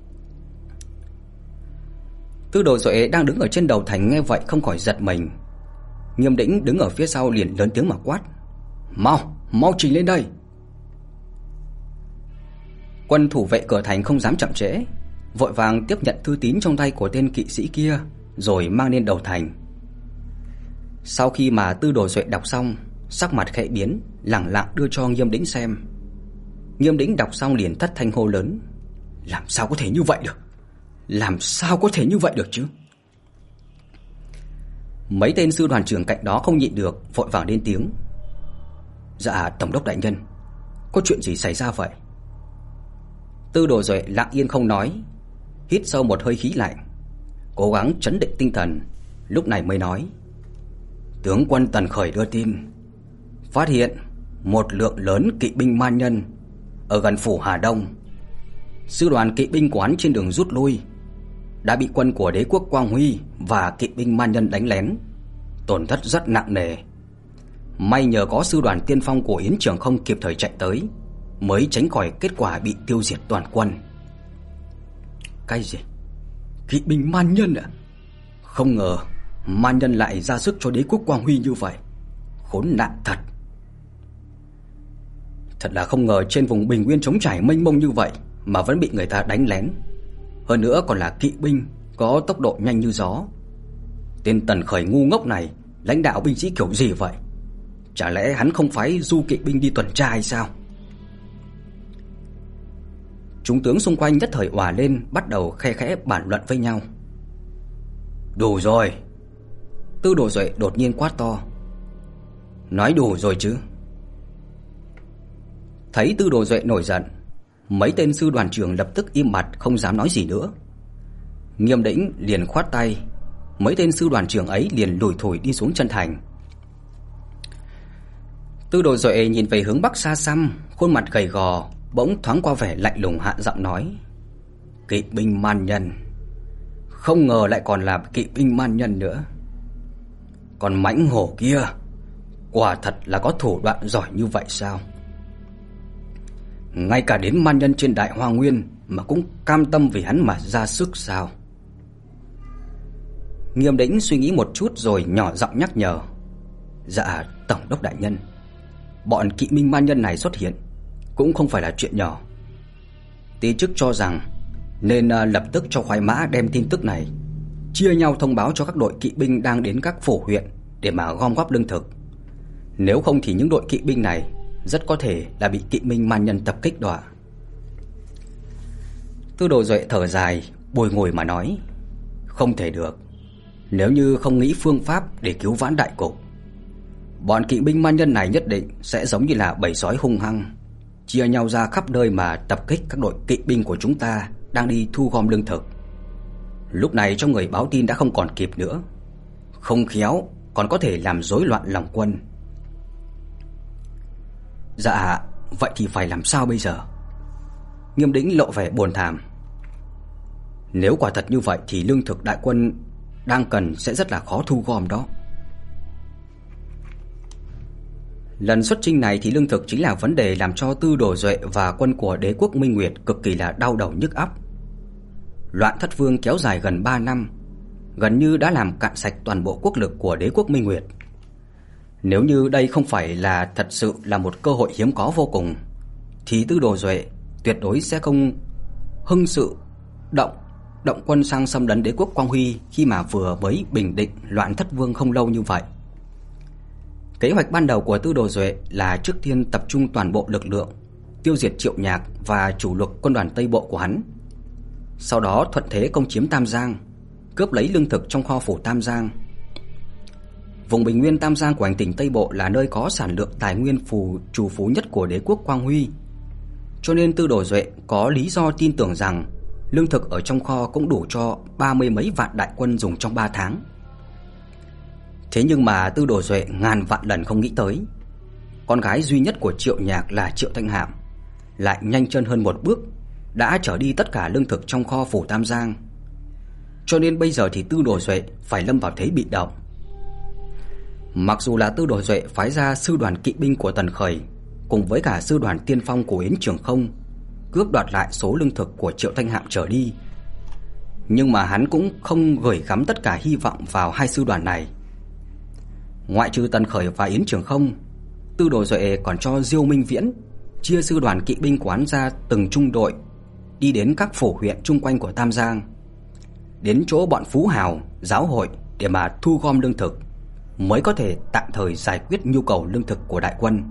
Tư Đồ Duệ đang đứng ở trên đầu thành nghe vậy không khỏi giật mình. Nghiêm Đĩnh đứng ở phía sau liền lớn tiếng mà quát: "Mau, mau trình lên đây!" Quân thủ vệ cửa thành không dám chậm trễ, vội vàng tiếp nhận thư tín trong tay của tên kỵ sĩ kia rồi mang lên đầu thành. Sau khi mà Tư Đồ Duệ đọc xong, sắc mặt khẽ biến, lẳng lặng đưa cho Nghiêm Đĩnh xem. Nghiêm Đĩnh đọc xong liền thất thanh hô lớn: "Làm sao có thể như vậy được? Làm sao có thể như vậy được chứ?" Mấy tên sư đoàn trưởng cạnh đó không nhịn được, vội vàng lên tiếng: "Dạ, tổng đốc đại nhân, có chuyện gì xảy ra vậy?" Tư Đồ Duệ lặng yên không nói, hít sâu một hơi khí lạnh, cố gắng trấn định tinh thần, lúc này mới nói: "Tướng quân Tần Khởi đưa tin, phát hiện một lượng lớn kỵ binh man nhân ở gần phủ Hà Đông. Sư đoàn kỵ binh của hắn trên đường rút lui đã bị quân của đế quốc Quang Huy và kỵ binh man nhân đánh lén, tổn thất rất nặng nề. May nhờ có sư đoàn tiên phong của Yến Trường Không kịp thời chạy tới, mới tránh khỏi kết quả bị tiêu diệt toàn quân." "Cái gì? Kỵ binh man nhân à? Không ngờ man nhân lại ra sức cho đế quốc Quang Huy như vậy. Khốn nạn thật. Thật là không ngờ trên vùng bình nguyên trống trải mênh mông như vậy mà vẫn bị người ta đánh lén. Hơn nữa còn là kỵ binh có tốc độ nhanh như gió. Tên Tần Khởi ngu ngốc này lãnh đạo binh sĩ kiểu gì vậy? Chả lẽ hắn không phái du kỵ binh đi tuần tra hay sao?" Chúng tướng xung quanh nhất thời òa lên, bắt đầu khe khẽ bàn luận với nhau. "Đủ rồi!" Tư Đồ Duệ đột nhiên quát to: "Nói đủ rồi chứ?" Thấy Tư Đồ Duệ nổi giận, mấy tên sư đoàn trưởng lập tức im bặt không dám nói gì nữa. Nghiêm Đĩnh liền khoát tay, mấy tên sư đoàn trưởng ấy liền lủi thủi đi xuống chân thành. Tư Đồ Duệ nhìn về hướng bắc xa xăm, khuôn mặt gầy gò bỗng thoáng qua vẻ lạnh lùng, hạ giọng nói: "Kỵ binh man nhân, không ngờ lại còn là kỵ binh man nhân nữa. Còn mãnh hổ kia, quả thật là có thủ đoạn giỏi như vậy sao? Ngay cả đến man nhân trên Đại Hoa Nguyên mà cũng cam tâm vì hắn mà ra sức sao?" Nghiêm Đĩnh suy nghĩ một chút rồi nhỏ giọng nhắc nhở: "Dạ, tổng đốc đại nhân, bọn kỵ binh man nhân này xuất hiện cũng không phải là chuyện nhỏ. Tí chức cho rằng nên lập tức cho khoái mã đem tin tức này, chia nhau thông báo cho các đội kỵ binh đang đến các phủ huyện để mà gom góp lương thực. Nếu không thì những đội kỵ binh này rất có thể là bị kỵ binh man nhân tập kích đọa. Tư Đồ Duệ thở dài, bồi ngồi mà nói: Không thể được. Nếu như không nghĩ phương pháp để cứu vãn đại cục, bọn kỵ binh man nhân này nhất định sẽ giống như là bầy sói hung hăng, chia nhau ra khắp nơi mà tập kích các đội kỵ binh của chúng ta đang đi thu gom lương thực. Lúc này cho người báo tin đã không còn kịp nữa, không khéo còn có thể làm rối loạn lòng quân. Dạ, vậy thì phải làm sao bây giờ? Nghiêm Đĩnh lộ vẻ buồn thảm. Nếu quả thật như vậy thì lương thực đại quân đang cần sẽ rất là khó thu gom đó. Lần xuất chinh này thì lương thực chính là vấn đề làm cho Tư Đồ Duệ và quân của đế quốc Minh Nguyệt cực kỳ là đau đầu nhức óc. Loạn Thất Vương kéo dài gần ba năm, gần như đã làm cạn sạch toàn bộ quốc lực của đế quốc Minh Nguyệt. Nếu như đây không phải là thật sự là một cơ hội hiếm có vô cùng, thì Tư Đồ Duệ tuyệt đối sẽ không hưng sự động động quân sang xâm lấn đế quốc Quang Huy khi mà vừa mới bình định Loạn Thất Vương không lâu như vậy. Kế hoạch ban đầu của Tư Đồ Duệ là trước tiên tập trung toàn bộ lực lượng tiêu diệt Triệu Nhạc và chủ lực quân đoàn Tây Bộ của hắn, sau đó thuận thế công chiếm Tam Giang, cướp lấy lương thực trong kho phủ Tam Giang. Vùng bình nguyên Tam Giang của hành tỉnh Tây Bộ là nơi có sản lượng tài nguyên phù trù phú nhất của đế quốc Quang Huy, cho nên Tư Đồ Duệ có lý do tin tưởng rằng lương thực ở trong kho cũng đủ cho ba mươi mấy vạn đại quân dùng trong ba tháng. Thế nhưng mà Tư Đồ Duệ ngàn vạn lần không nghĩ tới, con gái duy nhất của Triệu Nhạc là Triệu Thanh Hạm lại nhanh chân hơn một bước, đã trở đi tất cả lương thực trong kho phủ Tam Giang. Cho nên bây giờ thì Tư Đồ Duệ phải lâm vào thế bị động. Mặc dù là Tư Đồ Duệ phái ra sư đoàn kỵ binh của Tần Khởi cùng với cả sư đoàn tiên phong của Yến Trường Không cướp đoạt lại số lương thực của Triệu Thanh Hạm trở đi, nhưng mà hắn cũng không gửi gắm tất cả hy vọng vào hai sư đoàn này. Ngoại trừ Tần Khởi và Yến Trường Không, Tư Đồ Duệ còn cho Diêu Minh Viễn chia sư đoàn kỵ binh của hắn ra từng trung đội, đi đến các phủ huyện chung quanh của Tam Giang, đến chỗ bọn phú hào, giáo hội để mà thu gom lương thực, mới có thể tạm thời giải quyết nhu cầu lương thực của đại quân.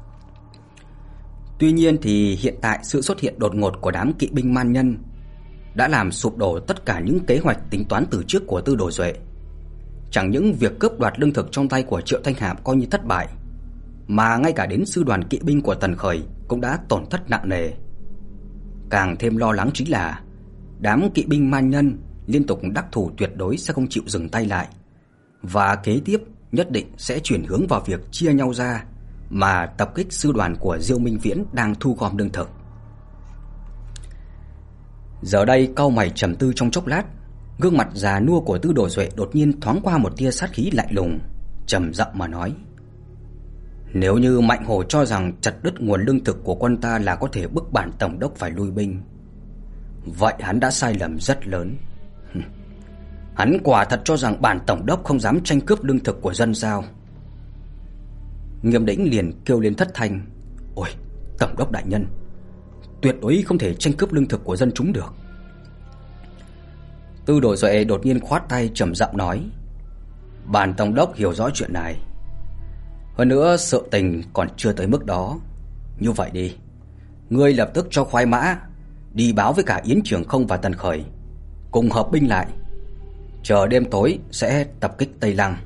Tuy nhiên thì hiện tại sự xuất hiện đột ngột của đám kỵ binh man nhân đã làm sụp đổ tất cả những kế hoạch tính toán từ trước của Tư Đồ Duệ. Chẳng những việc cướp đoạt lương thực trong tay của Triệu Thanh Hạm coi như thất bại, mà ngay cả đến sư đoàn kỵ binh của Tần Khởi cũng đã tổn thất nặng nề. Càng thêm lo lắng chính là đám kỵ binh man nhân liên tục đắc thủ tuyệt đối sẽ không chịu dừng tay lại, và kế tiếp nhất định sẽ chuyển hướng vào việc chia nhau ra mà tập kích sư đoàn của Diêu Minh Viễn đang thu gom lương thực. Giờ đây cau mày trầm tư trong chốc lát, gương mặt già nua của Tư Đồ Duệ đột nhiên thoáng qua một tia sát khí lạnh lùng, trầm giọng mà nói: Nếu như Mạnh Hổ cho rằng chặt đứt nguồn lương thực của quân ta là có thể bức bản tổng đốc phải lui binh, vậy hắn đã sai lầm rất lớn. Hắn quả thật cho rằng bản tổng đốc không dám tranh cướp lương thực của dân sao? Nghiêm Đĩnh liền kêu lên thất thanh: Ôi, tổng đốc đại nhân, tuyệt đối không thể tranh cướp lương thực của dân chúng được. Tư Đồ Duệ đột nhiên khoát tay trầm giọng nói: Bản tổng đốc hiểu rõ chuyện này. Hơn nữa sự tình còn chưa tới mức đó. Như vậy đi, ngươi lập tức cho khoái mã đi báo với cả Yến Trường Không và Tần Khởi, cùng hợp binh lại, chờ đêm tối sẽ tập kích Tây Lăng.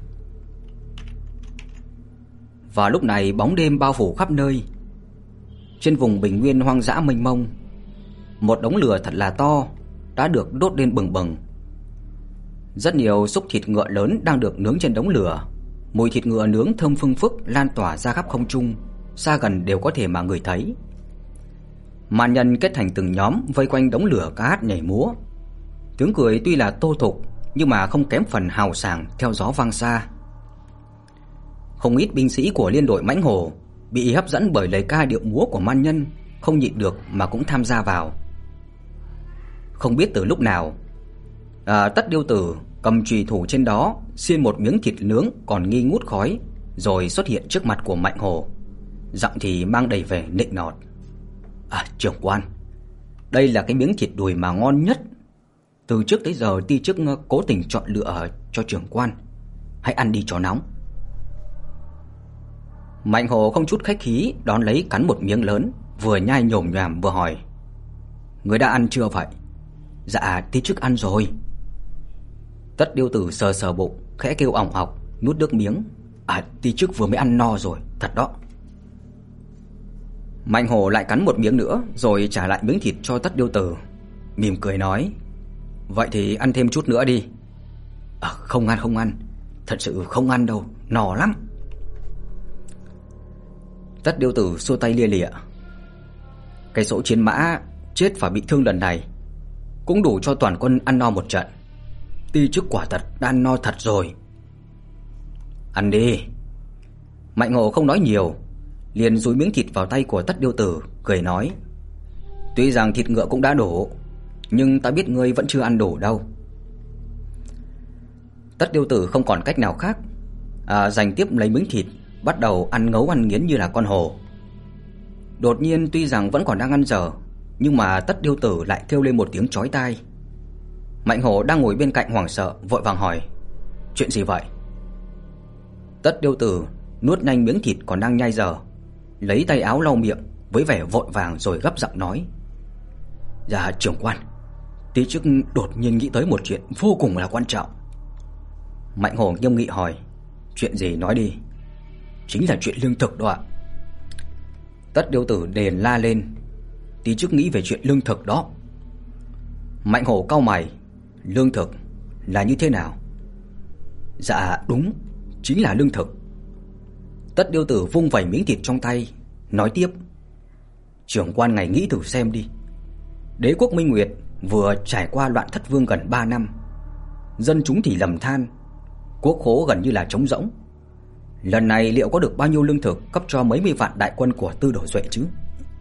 Và lúc này bóng đêm bao phủ khắp nơi. Trên vùng bình nguyên hoang dã mênh mông, một đống lửa thật là to đã được đốt lên bừng bừng. Rất nhiều xúc thịt ngựa lớn đang được nướng trên đống lửa. Mùi thịt ngựa nướng thơm phưng phức lan tỏa ra khắp không trung, xa gần đều có thể mà ngửi thấy. Màn nhân kết thành từng nhóm vây quanh đống lửa ca hát nhảy múa. Tiếng cười tuy là tô tục nhưng mà không kém phần hào sảng theo gió vang xa. Không ít binh sĩ của liên đội Mãnh Hổ bị hấp dẫn bởi lời ca điệu múa của man nhân, không nhịn được mà cũng tham gia vào. Không biết từ lúc nào, à, Tất Điêu Tử cầm chùy thủ trên đó xiên một miếng thịt nướng còn nghi ngút khói, rồi xuất hiện trước mặt của Mạnh Hổ, giọng thì mang đầy vẻ nịnh nọt: À, trưởng quan, đây là cái miếng thịt đùi mà ngon nhất. Từ trước tới giờ ti chức cố tình chọn lựa cho trưởng quan. Hãy ăn đi cho nóng. Mạnh Hổ không chút khách khí đón lấy cắn một miếng lớn, vừa nhai nhồm nhoàm vừa hỏi: Người đã ăn chưa vậy? Dạ ti chức ăn rồi. Tất Điêu Tử sờ sờ bụng, khẽ kêu ỏng ọc, nuốt nước miếng. À, ti chức vừa mới ăn no rồi, thật đó. Mạnh Hổ lại cắn một miếng nữa rồi trả lại miếng thịt cho Tất Điêu Tử, mỉm cười nói: Vậy thì ăn thêm chút nữa đi. À, không ăn không ăn, thật sự không ăn đâu, no lắm. Tất Điêu Tử xua tay lia lịa: Cái số chiến mã chết và bị thương lần này cũng đủ cho toàn quân ăn no một trận. Ti chức quả thật đã ăn no thật rồi. Ăn đi. Mạnh Hổ không nói nhiều, liền dúi miếng thịt vào tay của Tất Điêu Tử, cười nói: Tuy rằng thịt ngựa cũng đã đủ, nhưng ta biết ngươi vẫn chưa ăn đủ đâu. Tất Điêu Tử không còn cách nào khác, à, giành tiếp lấy miếng thịt, bắt đầu ăn ngấu ăn nghiến như là con hổ. Đột nhiên tuy rằng vẫn còn đang ăn dở, nhưng mà Tất Điêu Tử lại kêu lên một tiếng chói tai. Mạnh Hổ đang ngồi bên cạnh hoảng sợ, vội vàng hỏi: Chuyện gì vậy? Tất Điêu Tử nuốt nhanh miếng thịt còn đang nhai dở, lấy tay áo lau miệng với vẻ vội vàng rồi gấp giọng nói: Dạ trưởng quan, tí chức đột nhiên nghĩ tới một chuyện vô cùng là quan trọng. Mạnh Hổ nghiêm nghị hỏi: Chuyện gì, nói đi. Chính là chuyện lương thực đó ạ. Tất Điêu Tử đền la lên: Tí chức nghĩ về chuyện lương thực đó. Mạnh Hổ cau mày: Lương thực là như thế nào? Dạ đúng, chính là lương thực. Tất Điêu Tử vung vẩy miếng thịt trong tay, nói tiếp: Trưởng quan ngài nghĩ thử xem đi. Đế quốc Minh Nguyệt vừa trải qua loạn thất vương gần ba năm, dân chúng thì lầm than, quốc khố gần như là trống rỗng. Lần này liệu có được bao nhiêu lương thực cấp cho mấy mươi vạn đại quân của Tư Đồ Duệ chứ?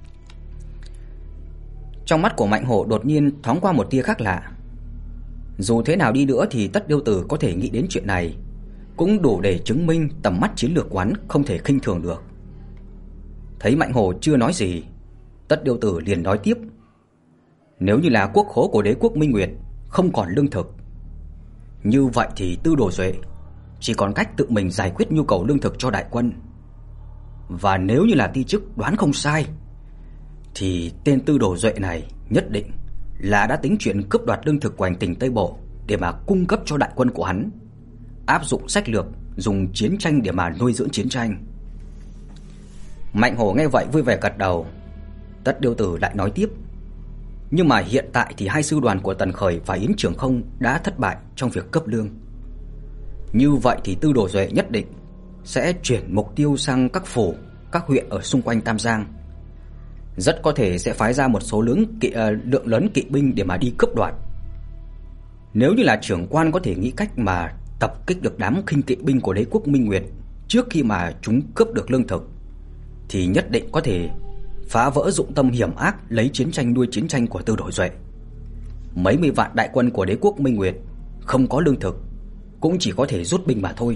Trong mắt của Mạnh Hổ đột nhiên thoáng qua một tia khác lạ. Dù thế nào đi nữa thì Tất Điêu Tử có thể nghĩ đến chuyện này cũng đủ để chứng minh tầm mắt chiến lược quán không thể khinh thường được. Thấy Mạnh Hổ chưa nói gì, Tất Điêu Tử liền nói tiếp: Nếu như là quốc khố của đế quốc Minh Nguyệt không còn lương thực, như vậy thì Tư Đồ Duệ chỉ còn cách tự mình giải quyết nhu cầu lương thực cho đại quân. Và nếu như là ti chức đoán không sai, thì tên Tư Đồ Duệ này nhất định là đã tính chuyện cướp đoạt lương thực của hành tỉnh Tây Bộ để mà cung cấp cho đại quân của hắn, áp dụng sách lược dùng chiến tranh để mà nuôi dưỡng chiến tranh. Mạnh Hổ nghe vậy vui vẻ gật đầu. Tất Điêu Tử lại nói tiếp: Nhưng mà hiện tại thì hai sư đoàn của Tần Khởi và Yến Trường Không đã thất bại trong việc cấp lương. Như vậy thì Tư Đồ Duệ nhất định sẽ chuyển mục tiêu sang các phủ, các huyện ở xung quanh Tam Giang. Rất có thể sẽ phái ra một số lượng, kỵ, uh, lượng lớn kỵ binh để mà đi cướp đoạt. Nếu như là trưởng quan có thể nghĩ cách mà tập kích được đám khinh kỵ binh của đế quốc Minh Nguyệt trước khi mà chúng cướp được lương thực, thì nhất định có thể phá vỡ dụng tâm hiểm ác lấy chiến tranh nuôi chiến tranh của Tư Đồ Duệ. Mấy mươi vạn đại quân của đế quốc Minh Nguyệt không có lương thực, cũng chỉ có thể rút binh mà thôi.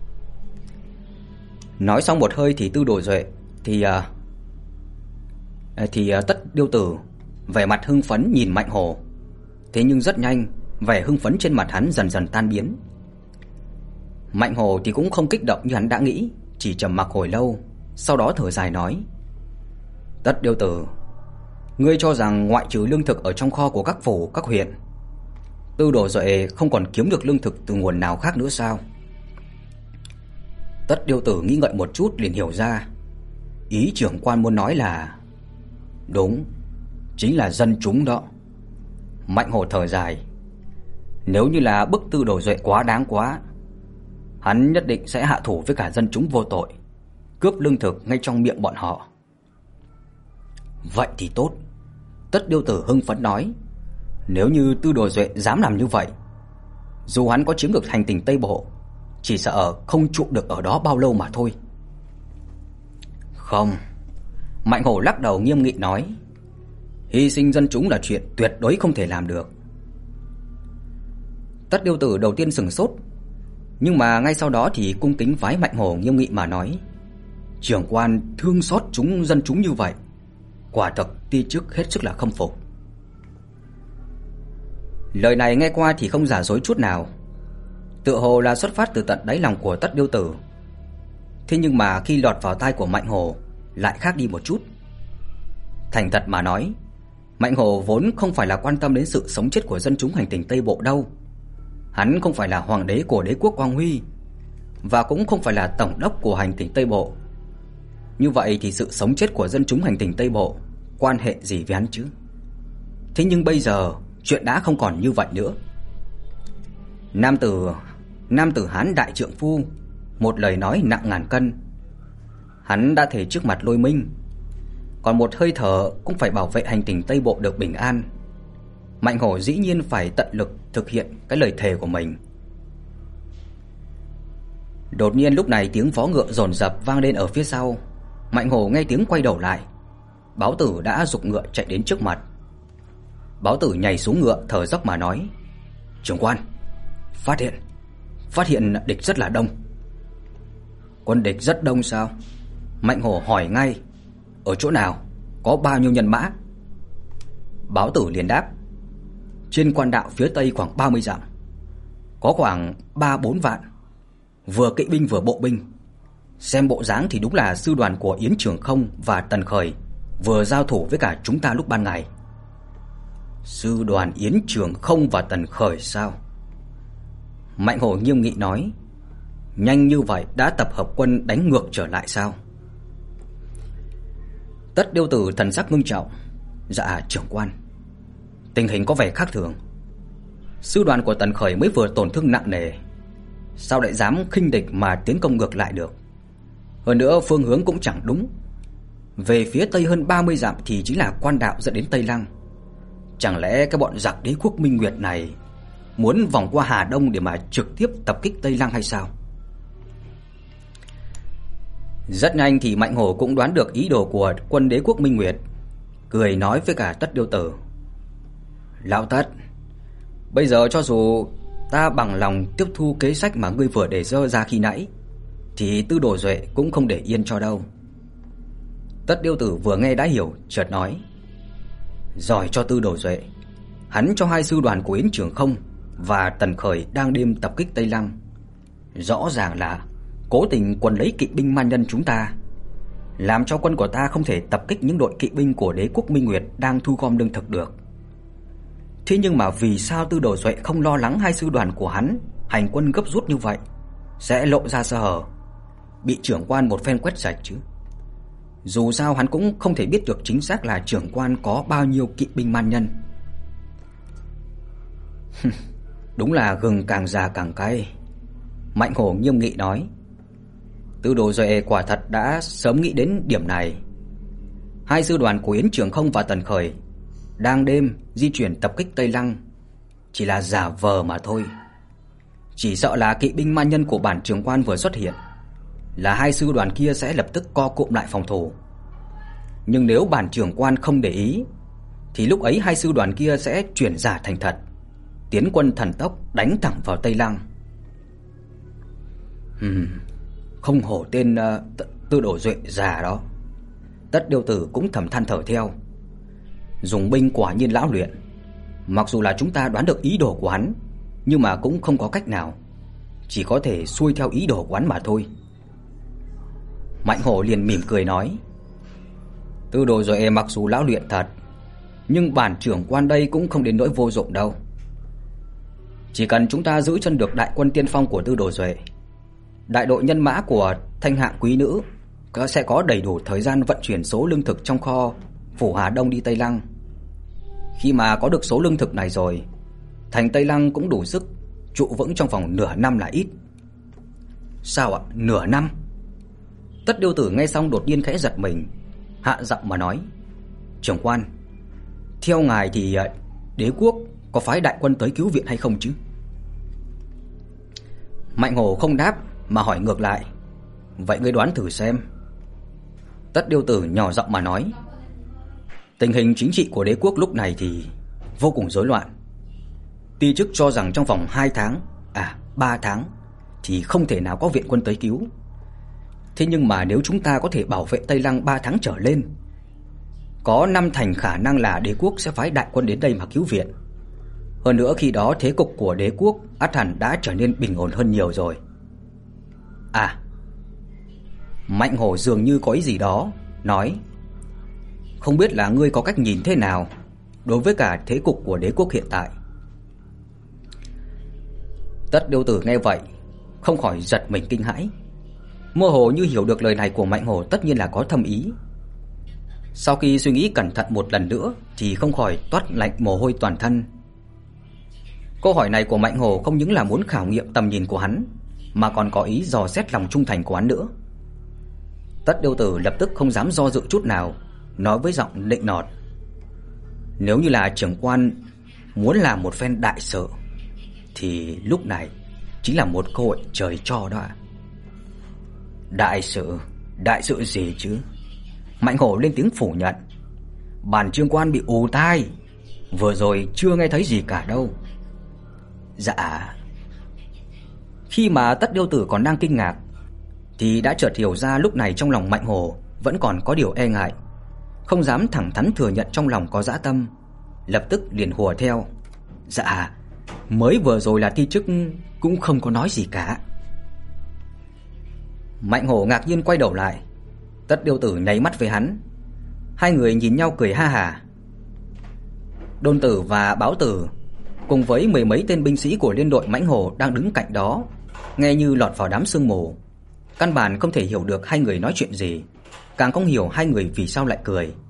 Nói xong một hơi thì Tư Đồ Duệ thì uh, thì uh, Tất Điêu Tử vẻ mặt hưng phấn nhìn Mạnh Hổ. Thế nhưng rất nhanh, vẻ hưng phấn trên mặt hắn dần dần tan biến. Mạnh Hổ thì cũng không kích động như hắn đã nghĩ, chỉ trầm mặc hồi lâu, sau đó thở dài nói: Tất Điêu Tử, ngươi cho rằng ngoại trừ lương thực ở trong kho của các phủ, các huyện, Tư Đồ Duệ không còn kiếm được lương thực từ nguồn nào khác nữa sao? Tất Điêu Tử nghĩ ngợi một chút liền hiểu ra, ý trưởng quan muốn nói là đúng, chính là dân chúng đó. Mạnh Hổ thở dài: Nếu như là bức Tư Đồ Duệ quá đáng quá, hắn nhất định sẽ hạ thủ với cả dân chúng vô tội, cướp lương thực ngay trong miệng bọn họ. Vậy thì tốt. Tất Điêu Tử hưng phấn nói: Nếu như Tư Đồ Duệ dám làm như vậy, dù hắn có chiếm được hành tinh Tây Bộ, chỉ sợ không trụ được ở đó bao lâu mà thôi. Không. Mạnh Hổ lắc đầu nghiêm nghị nói: Hy sinh dân chúng là chuyện tuyệt đối không thể làm được. Tất Điêu Tử đầu tiên sửng sốt, nhưng mà ngay sau đó thì cung kính vái Mạnh Hổ nghiêm nghị mà nói: Trưởng quan thương xót chúng dân chúng như vậy, quả thực ti chức hết sức là khâm phục. Lời này nghe qua thì không giả dối chút nào, tựa hồ là xuất phát từ tận đáy lòng của Tất Điêu Tử. Thế nhưng mà khi lọt vào tai của Mạnh Hổ lại khác đi một chút. Thành thật mà nói, Mạnh Hổ vốn không phải là quan tâm đến sự sống chết của dân chúng hành tinh Tây Bộ đâu. Hắn không phải là hoàng đế của đế quốc Quang Huy, và cũng không phải là tổng đốc của hành tinh Tây Bộ. Như vậy thì sự sống chết của dân chúng hành tinh Tây Bộ quan hệ gì với hắn chứ? Thế nhưng bây giờ chuyện đã không còn như vậy nữa. Nam tử Nam tử Hán đại trượng phu, một lời nói nặng ngàn cân. Hắn đã thể trước mặt Lôi Minh, còn một hơi thở cũng phải bảo vệ hành tinh Tây Bộ được bình an. Mạnh Hổ dĩ nhiên phải tận lực thực hiện cái lời thề của mình. Đột nhiên lúc này tiếng vó ngựa dồn dập vang lên ở phía sau. Mạnh Hổ nghe tiếng quay đầu lại. Báo Tử đã giục ngựa chạy đến trước mặt. Báo Tử nhảy xuống ngựa thở dốc mà nói: "Trưởng quan, phát hiện Phát hiện địch rất là đông." "Quân địch rất đông sao?" Mạnh Hổ hỏi ngay. "Ở chỗ nào? Có bao nhiêu nhân mã?" Báo Tử liền đáp: "Trên quan đạo phía tây khoảng ba mươi dặm, có khoảng ba bốn vạn, vừa kỵ binh vừa bộ binh. Xem bộ dáng thì đúng là sư đoàn của Yến Trường Không và Tần Khởi vừa giao thủ với cả chúng ta lúc ban ngày." "Sư đoàn Yến Trường Không và Tần Khởi sao?" Mạnh Hổ nghiêm nghị nói: "Nhanh như vậy đã tập hợp quân đánh ngược trở lại sao?" Tất Điêu Tử thần sắc ngưng trọng: "Dạ trưởng quan, tình hình có vẻ khác thường. Sư đoàn của Tần Khởi mới vừa tổn thương nặng nề, sao lại dám khinh địch mà tiến công ngược lại được? Hơn nữa phương hướng cũng chẳng đúng. Về phía tây hơn ba mươi dặm thì chính là quan đạo dẫn đến Tây Lăng. Chẳng lẽ cái bọn giặc đế quốc Minh Nguyệt này muốn vòng qua Hà Đông để mà trực tiếp tập kích Tây Lăng hay sao?" Rất nhanh thì Mạnh Hổ cũng đoán được ý đồ của quân đế quốc Minh Nguyệt, cười nói với cả Tất Điêu Tử: "Lão Tất, bây giờ cho dù ta bằng lòng tiếp thu kế sách mà ngươi vừa đề dơ ra khi nãy, thì Tư Đồ Duệ cũng không để yên cho đâu." Tất Điêu Tử vừa nghe đã hiểu, chợt nói: "Giỏi cho Tư Đồ Duệ, hắn cho hai sư đoàn của Yến Trường Không và Tần Khởi đang đêm tập kích Tây Lăng, rõ ràng là cố tình quần lấy kỵ binh man nhân chúng ta, làm cho quân của ta không thể tập kích những đội kỵ binh của đế quốc Minh Nguyệt đang thu gom lương thực được. Thế nhưng mà vì sao Tư Đồ Duệ không lo lắng hai sư đoàn của hắn hành quân gấp rút như vậy sẽ lộ ra sơ hở, bị trưởng quan một phen quét sạch chứ? Dù sao hắn cũng không thể biết được chính xác là trưởng quan có bao nhiêu kỵ binh man nhân." "Đúng là gừng càng già càng cay." Mạnh Hổ nghiêm nghị nói: "Tư Đồ Duệ quả thật đã sớm nghĩ đến điểm này. Hai sư đoàn của Yến Trường Không và Tần Khởi đang đêm di chuyển tập kích Tây Lăng chỉ là giả vờ mà thôi. Chỉ sợ là kỵ binh man nhân của bản trưởng quan vừa xuất hiện là hai sư đoàn kia sẽ lập tức co cụm lại phòng thủ. Nhưng nếu bản trưởng quan không để ý thì lúc ấy hai sư đoàn kia sẽ chuyển giả thành thật, tiến quân thần tốc đánh thẳng vào Tây Lăng." Ừm, không hổ tên uh, Tư Đồ Duệ già đó. Tất Điêu Tử cũng thầm than thở theo. Dùng binh quả nhiên lão luyện. Mặc dù là chúng ta đoán được ý đồ của hắn, nhưng mà cũng không có cách nào, chỉ có thể xuôi theo ý đồ của hắn mà thôi. Mạnh Hổ liền mỉm cười nói: "Tư Đồ Duệ mặc dù lão luyện thật, nhưng bản trưởng quan đây cũng không đến nỗi vô dụng đâu. Chỉ cần chúng ta giữ chân được đại quân tiên phong của Tư Đồ Duệ, đại đội nhân mã của Thanh Hạng quý nữ sẽ có đầy đủ thời gian vận chuyển số lương thực trong kho phủ Hà Đông đi Tây Lăng. Khi mà có được số lương thực này rồi, thành Tây Lăng cũng đủ sức trụ vững trong vòng nửa năm là ít." "Sao ạ? Nửa năm?" Tất Điêu Tử nghe xong đột nhiên khẽ giật mình, hạ giọng mà nói: "Trưởng quan, theo ngài thì đế quốc có phái đại quân tới cứu viện hay không chứ?" Mạnh Hổ không đáp mà hỏi ngược lại: "Vậy ngươi đoán thử xem." Tất Điêu Tử nhỏ giọng mà nói: "Tình hình chính trị của đế quốc lúc này thì vô cùng rối loạn. Ti chức cho rằng trong vòng hai tháng, à ba tháng thì không thể nào có viện quân tới cứu. Thế nhưng mà nếu chúng ta có thể bảo vệ Tây Lăng ba tháng trở lên, có năm thành khả năng là đế quốc sẽ phái đại quân đến đây mà cứu viện. Hơn nữa khi đó thế cục của đế quốc ắt hẳn đã trở nên bình ổn hơn nhiều rồi. À, Mạnh Hổ dường như có ý gì đó, nói: "Không biết là ngươi có cách nhìn thế nào đối với cả thế cục của đế quốc hiện tại?" Tất Điêu Tử nghe vậy, không khỏi giật mình kinh hãi. Mơ hồ như hiểu được lời này của Mạnh Hổ tất nhiên là có thâm ý. Sau khi suy nghĩ cẩn thận một lần nữa thì không khỏi toát lạnh mồ hôi toàn thân. Câu hỏi này của Mạnh Hổ không những là muốn khảo nghiệm tầm nhìn của hắn, mà còn có ý dò xét lòng trung thành của hắn nữa. Tất Điêu Tử lập tức không dám do dự chút nào, nói với giọng nịnh nọt: "Nếu như là trưởng quan muốn làm một phen đại sự thì lúc này chính là một cơ hội trời cho đó ạ." "Đại sự? Đại sự gì chứ?" Mạnh Hổ lên tiếng phủ nhận: "Bản trưởng quan bị ù tai, vừa rồi chưa nghe thấy gì cả đâu." "Dạ." Khi mà Tất Điêu Tử còn đang kinh ngạc thì đã chợt hiểu ra lúc này trong lòng Mạnh Hổ vẫn còn có điều e ngại, không dám thẳng thắn thừa nhận trong lòng có dã tâm, lập tức liền hùa theo: "Dạ, mới vừa rồi là thi chức cũng không có nói gì cả." Mạnh Hổ ngạc nhiên quay đầu lại, Tất Điêu Tử nháy mắt với hắn. Hai người nhìn nhau cười ha hả. Đôn Tử và Báo Tử cùng với mười mấy tên binh sĩ của liên đội Mãnh Hổ đang đứng cạnh đó, nghe như lọt vào đám sương mù, căn bản không thể hiểu được hai người nói chuyện gì, càng không hiểu hai người vì sao lại cười.